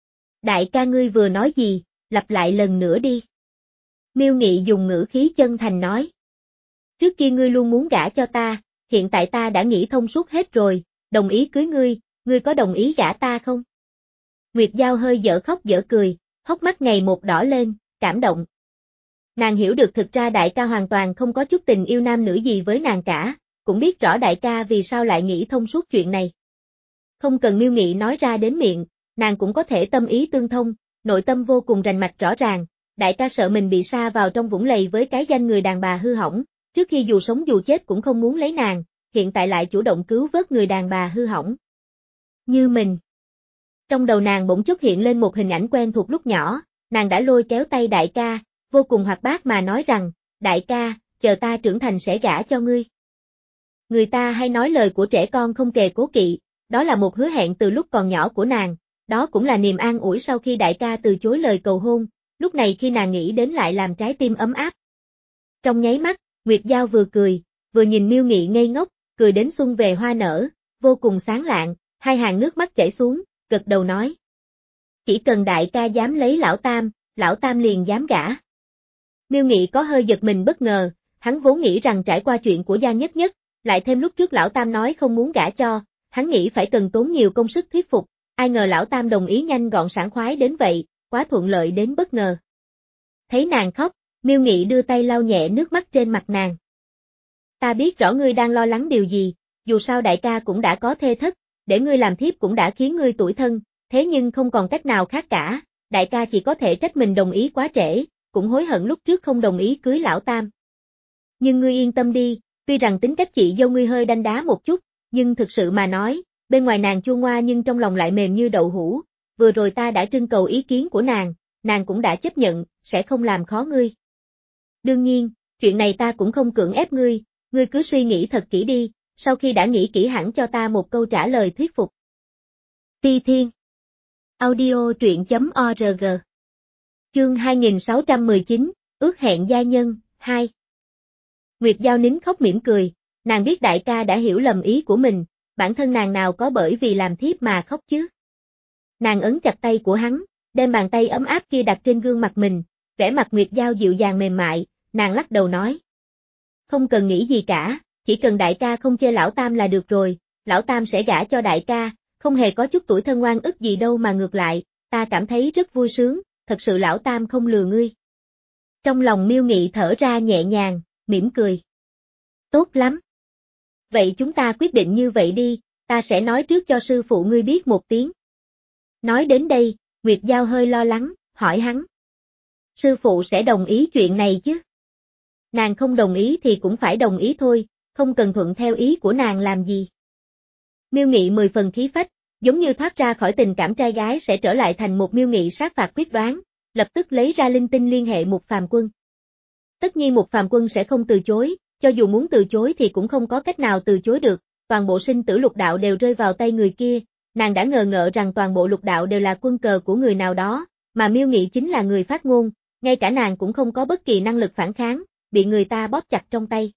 Đại ca ngươi vừa nói gì, lặp lại lần nữa đi. Miêu Nghị dùng ngữ khí chân thành nói. Trước kia ngươi luôn muốn gả cho ta, hiện tại ta đã nghĩ thông suốt hết rồi, đồng ý cưới ngươi, ngươi có đồng ý gả ta không? Nguyệt Giao hơi dở khóc dở cười, hốc mắt ngày một đỏ lên, cảm động. Nàng hiểu được thực ra đại ca hoàn toàn không có chút tình yêu nam nữ gì với nàng cả, cũng biết rõ đại ca vì sao lại nghĩ thông suốt chuyện này. Không cần Miêu Nghị nói ra đến miệng, nàng cũng có thể tâm ý tương thông, nội tâm vô cùng rành mạch rõ ràng, đại ca sợ mình bị sa vào trong vũng lầy với cái danh người đàn bà hư hỏng, trước khi dù sống dù chết cũng không muốn lấy nàng, hiện tại lại chủ động cứu vớt người đàn bà hư hỏng. Như mình. Trong đầu nàng bỗng chốc hiện lên một hình ảnh quen thuộc lúc nhỏ, nàng đã lôi kéo tay đại ca, vô cùng hoạt bát mà nói rằng, đại ca, chờ ta trưởng thành sẽ gả cho ngươi. Người ta hay nói lời của trẻ con không kề cố kỵ, đó là một hứa hẹn từ lúc còn nhỏ của nàng, đó cũng là niềm an ủi sau khi đại ca từ chối lời cầu hôn, lúc này khi nàng nghĩ đến lại làm trái tim ấm áp. Trong nháy mắt, Nguyệt Giao vừa cười, vừa nhìn Miêu Nghị ngây ngốc, cười đến xuân về hoa nở, vô cùng sáng lạng, hai hàng nước mắt chảy xuống, gật đầu nói. Chỉ cần đại ca dám lấy lão tam, lão tam liền dám gả. Miêu Nghị có hơi giật mình bất ngờ, hắn vốn nghĩ rằng trải qua chuyện của Giang Nhất Nhất, lại thêm lúc trước lão tam nói không muốn gả cho, hắn nghĩ phải cần tốn nhiều công sức thuyết phục, ai ngờ lão tam đồng ý nhanh gọn sảng khoái đến vậy, quá thuận lợi đến bất ngờ. Thấy nàng khóc, Miêu Nghị đưa tay lau nhẹ nước mắt trên mặt nàng. Ta biết rõ ngươi đang lo lắng điều gì, dù sao đại ca cũng đã có thê thất, để ngươi làm thiếp cũng đã khiến ngươi tủi thân, thế nhưng không còn cách nào khác cả, đại ca chỉ có thể trách mình đồng ý quá trễ, cũng hối hận lúc trước không đồng ý cưới lão tam. Nhưng ngươi yên tâm đi, tuy rằng tính cách chị dâu ngươi hơi đanh đá một chút, nhưng thực sự mà nói, bên ngoài nàng chua ngoa nhưng trong lòng lại mềm như đậu hũ, vừa rồi ta đã trưng cầu ý kiến của nàng, nàng cũng đã chấp nhận, sẽ không làm khó ngươi. Đương nhiên, chuyện này ta cũng không cưỡng ép ngươi, ngươi cứ suy nghĩ thật kỹ đi, sau khi đã nghĩ kỹ hẳn cho ta một câu trả lời thuyết phục. Ti Thiên Audio truyện chấm org Chương hai nghìn sáu trăm mười chín, ước hẹn gia nhân, hai Nguyệt Giao nín khóc mỉm cười, nàng biết đại ca đã hiểu lầm ý của mình, bản thân nàng nào có bởi vì làm thiếp mà khóc chứ. Nàng ấn chặt tay của hắn, đem bàn tay ấm áp kia đặt trên gương mặt mình, vẻ mặt Nguyệt Giao dịu dàng mềm mại, nàng lắc đầu nói. Không cần nghĩ gì cả, chỉ cần đại ca không chê lão tam là được rồi, lão tam sẽ gả cho đại ca, không hề có chút tuổi thân ngoan ức gì đâu mà ngược lại, ta cảm thấy rất vui sướng, thật sự lão tam không lừa ngươi. Trong lòng Miêu Nghị thở ra nhẹ nhàng, mỉm cười. Tốt lắm. Vậy chúng ta quyết định như vậy đi, ta sẽ nói trước cho sư phụ ngươi biết một tiếng. Nói đến đây, Nguyệt Giao hơi lo lắng, hỏi hắn. Sư phụ sẽ đồng ý chuyện này chứ? Nàng không đồng ý thì cũng phải đồng ý thôi, không cần thuận theo ý của nàng làm gì. Miêu Nghị mười phần khí phách, giống như thoát ra khỏi tình cảm trai gái sẽ trở lại thành một Miêu Nghị sát phạt quyết đoán, lập tức lấy ra linh tinh liên hệ Mục Phàm Quân. Tất nhiên Mục Phàm Quân sẽ không từ chối, cho dù muốn từ chối thì cũng không có cách nào từ chối được, toàn bộ sinh tử lục đạo đều rơi vào tay người kia, nàng đã ngờ ngợ rằng toàn bộ lục đạo đều là quân cờ của người nào đó, mà Miêu Nghị chính là người phát ngôn, ngay cả nàng cũng không có bất kỳ năng lực phản kháng, bị người ta bóp chặt trong tay.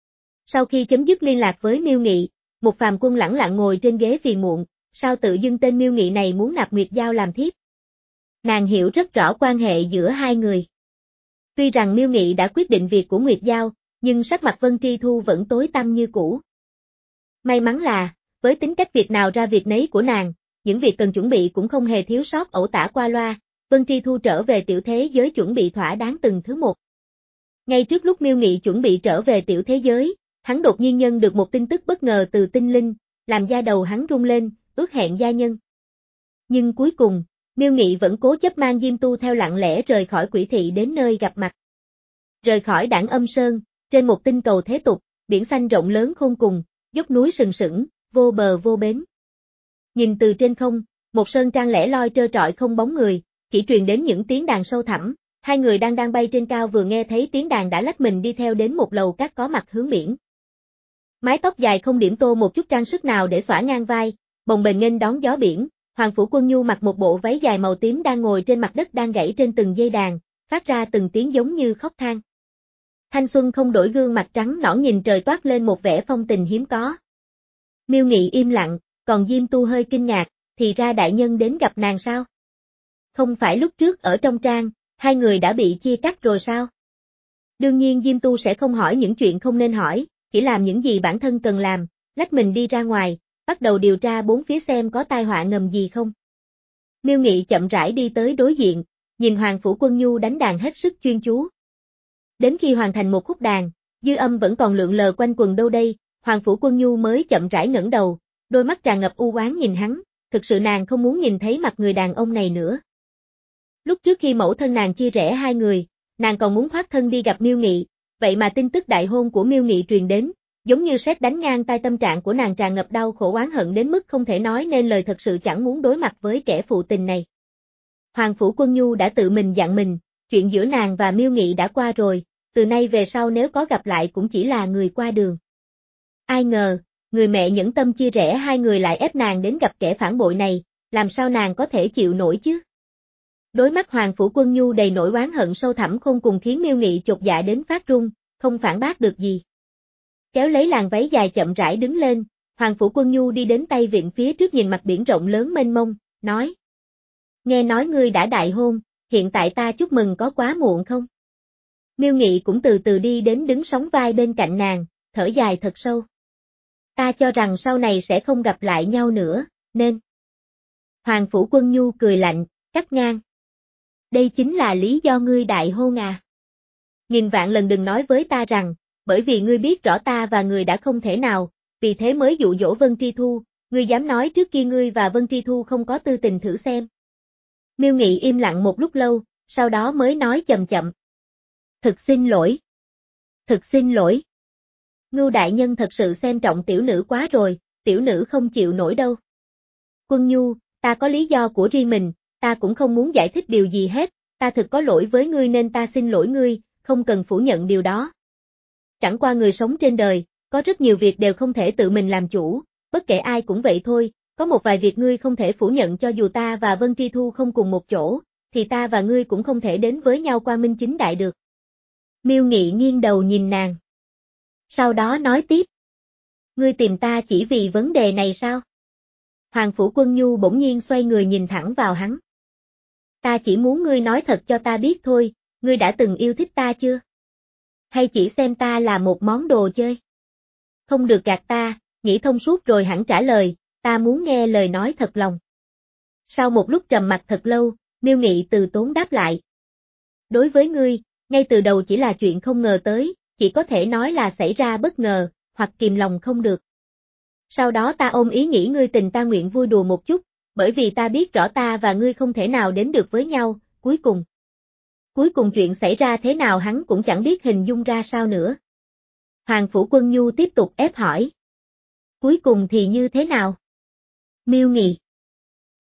Sau khi chấm dứt liên lạc với Miêu Nghị, Mục Phàm Quân lẳng lặng ngồi trên ghế phiền muộn, sao tự dưng tên Miêu Nghị này muốn nạp Nguyệt Giao làm thiếp. Nàng hiểu rất rõ quan hệ giữa hai người. Tuy rằng Miêu Nghị đã quyết định việc của Nguyệt Giao, nhưng sắc mặt Vân Tri Thu vẫn tối tăm như cũ. May mắn là, với tính cách việc nào ra việc nấy của nàng, những việc cần chuẩn bị cũng không hề thiếu sót ẩu tả qua loa, Vân Tri Thu trở về tiểu thế giới chuẩn bị thỏa đáng từng thứ một. Ngay trước lúc Miêu Nghị chuẩn bị trở về tiểu thế giới, hắn đột nhiên nhận được một tin tức bất ngờ từ tinh linh, làm da đầu hắn rung lên, ước hẹn gia nhân. Nhưng cuối cùng, Miêu Nghị vẫn cố chấp mang Diêm Tu theo lặng lẽ rời khỏi Quỷ Thị đến nơi gặp mặt. Rời khỏi Đảng Âm Sơn, trên một tinh cầu thế tục, biển xanh rộng lớn khôn cùng, dốc núi sừng sững, vô bờ vô bến. Nhìn từ trên không, một sơn trang lẻ loi trơ trọi không bóng người, chỉ truyền đến những tiếng đàn sâu thẳm, hai người đang đang bay trên cao vừa nghe thấy tiếng đàn đã lách mình đi theo đến một lầu các có mặt hướng biển. Mái tóc dài không điểm tô một chút trang sức nào để xõa ngang vai, bồng bềnh nghênh đón gió biển, Hoàng Phủ Quân Nhu mặc một bộ váy dài màu tím đang ngồi trên mặt đất đang gãy trên từng dây đàn, phát ra từng tiếng giống như khóc than. Thanh xuân không đổi gương mặt trắng nõn nhìn trời toát lên một vẻ phong tình hiếm có. Miêu Nghị im lặng, còn Diêm Tu hơi kinh ngạc, thì ra đại nhân đến gặp nàng sao? Không phải lúc trước ở trong trang, hai người đã bị chia cắt rồi sao? Đương nhiên Diêm Tu sẽ không hỏi những chuyện không nên hỏi, chỉ làm những gì bản thân cần làm, lách mình đi ra ngoài, bắt đầu điều tra bốn phía xem có tai họa ngầm gì không. Miêu Nghị chậm rãi đi tới đối diện, nhìn Hoàng Phủ Quân Nhu đánh đàn hết sức chuyên chú. Đến khi hoàn thành một khúc đàn, dư âm vẫn còn lượn lờ quanh quần đâu đây, Hoàng Phủ Quân Nhu mới chậm rãi ngẩng đầu, đôi mắt tràn ngập u oán nhìn hắn, thực sự nàng không muốn nhìn thấy mặt người đàn ông này nữa. Lúc trước khi mẫu thân nàng chia rẽ hai người, nàng còn muốn thoát thân đi gặp Miêu Nghị, vậy mà tin tức đại hôn của Miêu Nghị truyền đến, giống như sét đánh ngang tai tâm trạng của nàng tràn ngập đau khổ oán hận đến mức không thể nói nên lời, thật sự chẳng muốn đối mặt với kẻ phụ tình này. Hoàng Phủ Quân Nhu đã tự mình dặn mình, chuyện giữa nàng và Miêu Nghị đã qua rồi, từ nay về sau nếu có gặp lại cũng chỉ là người qua đường. Ai ngờ, người mẹ nhẫn tâm chia rẽ hai người lại ép nàng đến gặp kẻ phản bội này, làm sao nàng có thể chịu nổi chứ? Đối mắt Hoàng Phủ Quân Nhu đầy nỗi oán hận sâu thẳm không cùng khiến Miêu Nghị chột dạ đến phát run, không phản bác được gì. Kéo lấy làn váy dài chậm rãi đứng lên, Hoàng Phủ Quân Nhu đi đến Tây Viện phía trước nhìn mặt biển rộng lớn mênh mông, nói. Nghe nói ngươi đã đại hôn, hiện tại ta chúc mừng có quá muộn không? Miêu Nghị cũng từ từ đi đến đứng sóng vai bên cạnh nàng, thở dài thật sâu. Ta cho rằng sau này sẽ không gặp lại nhau nữa, nên. Hoàng Phủ Quân Nhu cười lạnh, cắt ngang. Đây chính là lý do ngươi đại hôn à? Nghìn vạn lần đừng nói với ta rằng, bởi vì ngươi biết rõ ta và người đã không thể nào, vì thế mới dụ dỗ Vân Tri Thu, ngươi dám nói trước kia ngươi và Vân Tri Thu không có tư tình thử xem. Miêu Nghị im lặng một lúc lâu, sau đó mới nói chậm chậm. Thực xin lỗi. Thực xin lỗi. Ngưu đại nhân thật sự xem trọng tiểu nữ quá rồi, tiểu nữ không chịu nổi đâu. Quân Nhu, ta có lý do của riêng mình, ta cũng không muốn giải thích điều gì hết, ta thực có lỗi với ngươi nên ta xin lỗi ngươi, không cần phủ nhận điều đó. Chẳng qua người sống trên đời, có rất nhiều việc đều không thể tự mình làm chủ, bất kể ai cũng vậy thôi, có một vài việc ngươi không thể phủ nhận, cho dù ta và Vân Tri Thu không cùng một chỗ, thì ta và ngươi cũng không thể đến với nhau quang minh chính đại được. Miêu Nghị nghiêng đầu nhìn nàng. Sau đó nói tiếp. Ngươi tìm ta chỉ vì vấn đề này sao? Hoàng Phủ Quân Nhu bỗng nhiên xoay người nhìn thẳng vào hắn. Ta chỉ muốn ngươi nói thật cho ta biết thôi, ngươi đã từng yêu thích ta chưa? Hay chỉ xem ta là một món đồ chơi? Không được gạt ta, nghĩ thông suốt rồi hẳn trả lời, ta muốn nghe lời nói thật lòng. Sau một lúc trầm mặc thật lâu, Miêu Nghị từ tốn đáp lại. Đối với ngươi, ngay từ đầu chỉ là chuyện không ngờ tới, chỉ có thể nói là xảy ra bất ngờ, hoặc kìm lòng không được. Sau đó ta ôm ý nghĩ ngươi tình ta nguyện vui đùa một chút, bởi vì ta biết rõ ta và ngươi không thể nào đến được với nhau, cuối cùng. Cuối cùng chuyện xảy ra thế nào hắn cũng chẳng biết hình dung ra sao nữa. Hoàng Phủ Quân Nhu tiếp tục ép hỏi. Cuối cùng thì như thế nào? Miêu Nghị.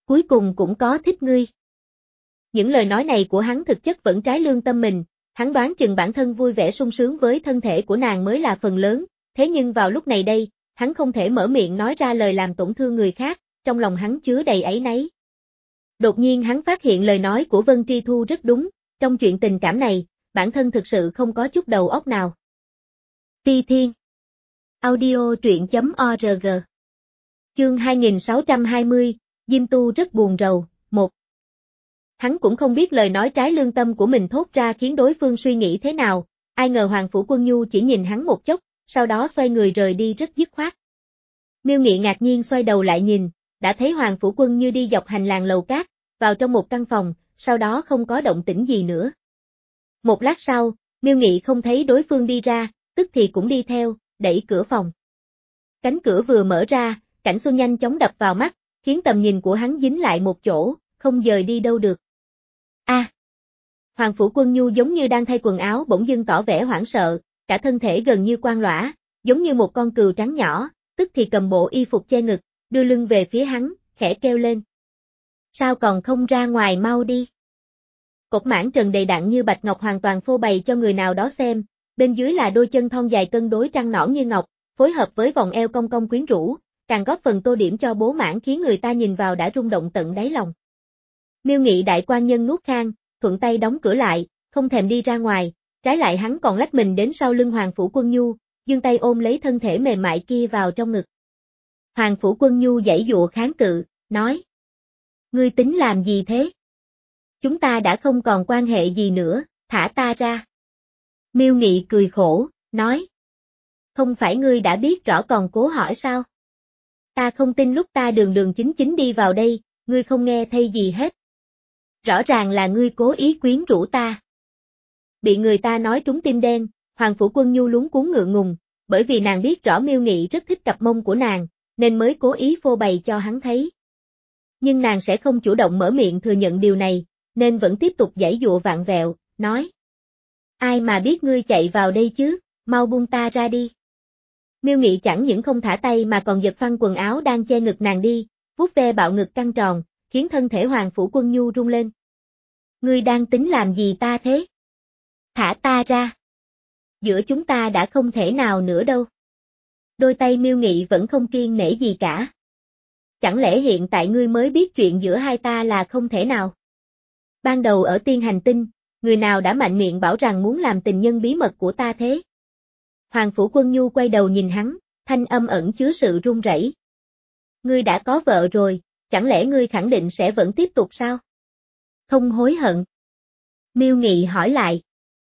Cuối cùng cũng có thích ngươi. Những lời nói này của hắn thực chất vẫn trái lương tâm mình, hắn đoán chừng bản thân vui vẻ sung sướng với thân thể của nàng mới là phần lớn, thế nhưng vào lúc này đây, hắn không thể mở miệng nói ra lời làm tổn thương người khác, trong lòng hắn chứa đầy áy náy. Đột nhiên hắn phát hiện lời nói của Vân Tri Thu rất đúng, trong chuyện tình cảm này, bản thân thực sự không có chút đầu óc nào. Phi Thiên Audio truyện.org Chương hai nghìn sáu trăm hai mươi, Diêm Tu rất buồn rầu, một. Hắn cũng không biết lời nói trái lương tâm của mình thốt ra khiến đối phương suy nghĩ thế nào, ai ngờ Hoàng Phủ Quân Nhu chỉ nhìn hắn một chốc, sau đó xoay người rời đi rất dứt khoát. Miêu Nghị ngạc nhiên xoay đầu lại nhìn, đã thấy Hoàng Phủ Quân Như đi dọc hành lang lầu cát, vào trong một căn phòng, sau đó không có động tĩnh gì nữa. Một lát sau, Miêu Nghị không thấy đối phương đi ra, tức thì cũng đi theo, đẩy cửa phòng. Cánh cửa vừa mở ra, cảnh xuân nhanh chóng đập vào mắt, khiến tầm nhìn của hắn dính lại một chỗ, không dời đi đâu được. A! À, Hoàng Phủ Quân Nhu giống như đang thay quần áo bỗng dưng tỏ vẻ hoảng sợ, cả thân thể gần như quang lõa, giống như một con cừu trắng nhỏ, tức thì cầm bộ y phục che ngực, đưa lưng về phía hắn, khẽ kêu lên. Sao còn không ra ngoài mau đi? Cột mảng trần đầy đặn như bạch ngọc hoàn toàn phô bày cho người nào đó xem, bên dưới là đôi chân thon dài cân đối trăng nõn như ngọc, phối hợp với vòng eo cong cong quyến rũ, càng góp phần tô điểm cho bố mãn khiến người ta nhìn vào đã rung động tận đáy lòng. Miêu Nghị đại quan nhân nuốt khang, thuận tay đóng cửa lại, không thèm đi ra ngoài, trái lại hắn còn lách mình đến sau lưng Hoàng Phủ Quân Nhu, giương tay ôm lấy thân thể mềm mại kia vào trong ngực. Hoàng Phủ Quân Nhu giãy giụa kháng cự, nói. Ngươi tính làm gì thế? Chúng ta đã không còn quan hệ gì nữa, thả ta ra. Miêu Nghị cười khổ, nói. Không phải ngươi đã biết rõ còn cố hỏi sao? Ta không tin lúc ta đường đường chính chính đi vào đây, ngươi không nghe thấy gì hết. Rõ ràng là ngươi cố ý quyến rũ ta. Bị người ta nói trúng tim đen, Hoàng Phủ Quân Nhu luống cuống ngượng ngùng, bởi vì nàng biết rõ Miêu Nghị rất thích cặp mông của nàng, nên mới cố ý phô bày cho hắn thấy. Nhưng nàng sẽ không chủ động mở miệng thừa nhận điều này, nên vẫn tiếp tục giãy giụa vạn vẹo, nói. Ai mà biết ngươi chạy vào đây chứ, mau buông ta ra đi. Miêu Nghị chẳng những không thả tay mà còn giật phăng quần áo đang che ngực nàng đi, vuốt ve bạo ngực căng tròn, khiến thân thể Hoàng Phủ Quân Nhu rung lên. Ngươi đang tính làm gì ta thế? Thả ta ra. Giữa chúng ta đã không thể nào nữa đâu. Đôi tay Miêu Nghị vẫn không kiêng nể gì cả. Chẳng lẽ hiện tại ngươi mới biết chuyện giữa hai ta là không thể nào? Ban đầu ở Tiên Hành Tinh, người nào đã mạnh miệng bảo rằng muốn làm tình nhân bí mật của ta thế? Hoàng Phủ Quân Nhu quay đầu nhìn hắn, thanh âm ẩn chứa sự run rẩy. Ngươi đã có vợ rồi, chẳng lẽ ngươi khẳng định sẽ vẫn tiếp tục sao? Không hối hận. Miêu Nghị hỏi lại.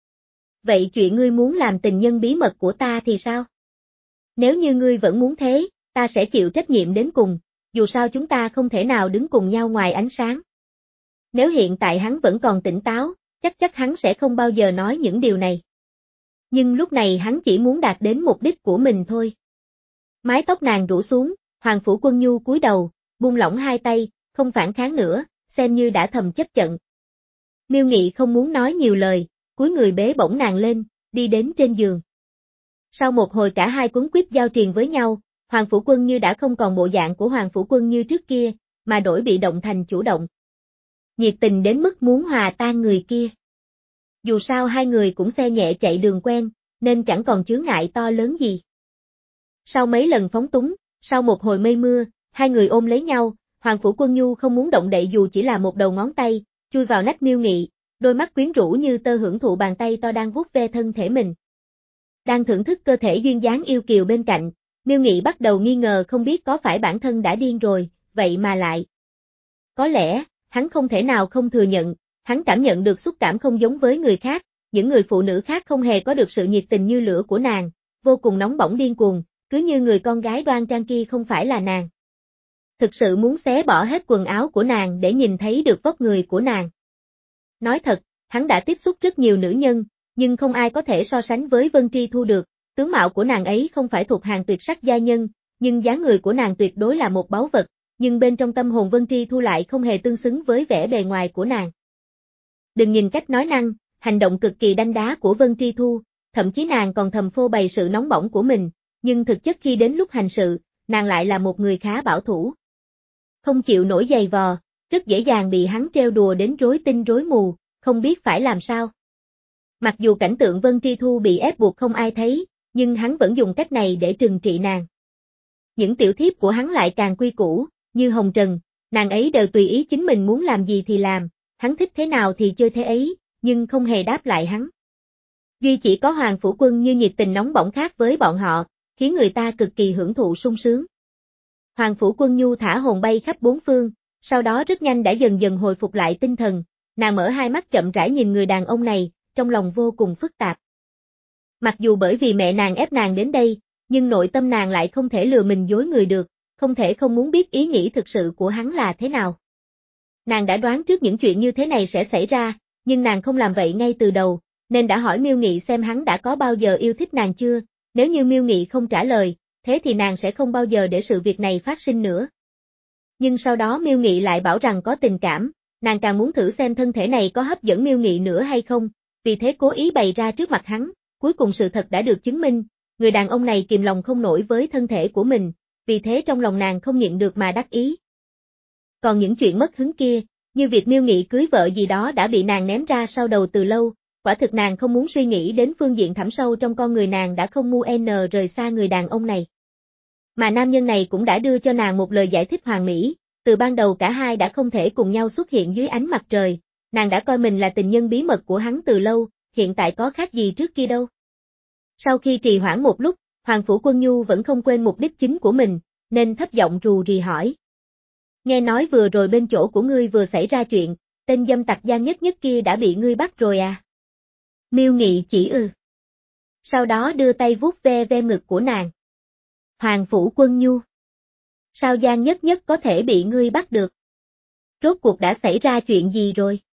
Vậy chuyện ngươi muốn làm tình nhân bí mật của ta thì sao? Nếu như ngươi vẫn muốn thế, ta sẽ chịu trách nhiệm đến cùng, dù sao chúng ta không thể nào đứng cùng nhau ngoài ánh sáng. Nếu hiện tại hắn vẫn còn tỉnh táo, chắc chắc hắn sẽ không bao giờ nói những điều này. Nhưng lúc này hắn chỉ muốn đạt đến mục đích của mình thôi. Mái tóc nàng rủ xuống, Hoàng Phủ Quân Nhu cúi đầu, buông lỏng hai tay, không phản kháng nữa, xem như đã thầm chấp nhận. Miêu Nghị không muốn nói nhiều lời, cúi người bế bổng nàng lên, đi đến trên giường. Sau một hồi cả hai quấn quýt giao triền với nhau, Hoàng Phủ Quân Như đã không còn bộ dạng của Hoàng Phủ Quân Như trước kia, mà đổi bị động thành chủ động. Nhiệt tình đến mức muốn hòa tan người kia. Dù sao hai người cũng xe nhẹ chạy đường quen, nên chẳng còn chướng ngại to lớn gì. Sau mấy lần phóng túng, sau một hồi mây mưa, hai người ôm lấy nhau, Hoàng Phủ Quân Nhu không muốn động đậy dù chỉ là một đầu ngón tay, chui vào nách Miêu Nghị, đôi mắt quyến rũ như tơ hưởng thụ bàn tay to đang vuốt ve thân thể mình. Đang thưởng thức cơ thể duyên dáng yêu kiều bên cạnh, Miêu Nghị bắt đầu nghi ngờ không biết có phải bản thân đã điên rồi, vậy mà lại. Có lẽ, hắn không thể nào không thừa nhận, hắn cảm nhận được xúc cảm không giống với người khác, những người phụ nữ khác không hề có được sự nhiệt tình như lửa của nàng, vô cùng nóng bỏng điên cuồng, cứ như người con gái đoan trang kia không phải là nàng. Thực sự muốn xé bỏ hết quần áo của nàng để nhìn thấy được vóc người của nàng. Nói thật, hắn đã tiếp xúc rất nhiều nữ nhân, nhưng không ai có thể so sánh với Vân Tri Thu được, tướng mạo của nàng ấy không phải thuộc hàng tuyệt sắc gia nhân, nhưng dáng người của nàng tuyệt đối là một báu vật, nhưng bên trong tâm hồn Vân Tri Thu lại không hề tương xứng với vẻ bề ngoài của nàng. Đừng nhìn cách nói năng, hành động cực kỳ đanh đá của Vân Tri Thu, thậm chí nàng còn thầm phô bày sự nóng bỏng của mình, nhưng thực chất khi đến lúc hành sự, nàng lại là một người khá bảo thủ. Không chịu nổi giày vò, rất dễ dàng bị hắn trêu đùa đến rối tinh rối mù, không biết phải làm sao. Mặc dù cảnh tượng Vân Tri Thu bị ép buộc không ai thấy, nhưng hắn vẫn dùng cách này để trừng trị nàng. Những tiểu thiếp của hắn lại càng quy củ, như Hồng Trần, nàng ấy đều tùy ý chính mình muốn làm gì thì làm, hắn thích thế nào thì chơi thế ấy, nhưng không hề đáp lại hắn. Duy chỉ có Hoàng Phủ Quân như nhiệt tình nóng bỏng khác với bọn họ, khiến người ta cực kỳ hưởng thụ sung sướng. Hoàng Phủ Quân nhu thả hồn bay khắp bốn phương, sau đó rất nhanh đã dần dần hồi phục lại tinh thần, nàng mở hai mắt chậm rãi nhìn người đàn ông này, trong lòng vô cùng phức tạp. Mặc dù bởi vì mẹ nàng ép nàng đến đây, nhưng nội tâm nàng lại không thể lừa mình dối người được, không thể không muốn biết ý nghĩ thực sự của hắn là thế nào. Nàng đã đoán trước những chuyện như thế này sẽ xảy ra, nhưng nàng không làm vậy ngay từ đầu, nên đã hỏi Miêu Nghị xem hắn đã có bao giờ yêu thích nàng chưa, nếu như Miêu Nghị không trả lời, thế thì nàng sẽ không bao giờ để sự việc này phát sinh nữa. Nhưng sau đó Miêu Nghị lại bảo rằng có tình cảm, nàng càng muốn thử xem thân thể này có hấp dẫn Miêu Nghị nữa hay không, vì thế cố ý bày ra trước mặt hắn, cuối cùng sự thật đã được chứng minh, người đàn ông này kìm lòng không nổi với thân thể của mình, vì thế trong lòng nàng không nhịn được mà đắc ý. Còn những chuyện mất hứng kia, như việc Miêu Nghị cưới vợ gì đó đã bị nàng ném ra sau đầu từ lâu, quả thực nàng không muốn suy nghĩ đến phương diện thẳm sâu trong con người nàng đã không mu n rời xa người đàn ông này. Mà nam nhân này cũng đã đưa cho nàng một lời giải thích hoàn mỹ, từ ban đầu cả hai đã không thể cùng nhau xuất hiện dưới ánh mặt trời, nàng đã coi mình là tình nhân bí mật của hắn từ lâu, hiện tại có khác gì trước kia đâu. Sau khi trì hoãn một lúc, Hoàng Phủ Quân Nhu vẫn không quên mục đích chính của mình, nên thấp giọng rù rì hỏi. Nghe nói vừa rồi bên chỗ của ngươi vừa xảy ra chuyện, tên dâm tặc Giang Nhất Nhất kia đã bị ngươi bắt rồi à? Miêu Nghị chỉ ư. Sau đó đưa tay vuốt ve ve ngực của nàng. Hoàng Phủ Quân Nhu. Sao Giang Nhất Nhất có thể bị ngươi bắt được? Rốt cuộc đã xảy ra chuyện gì rồi?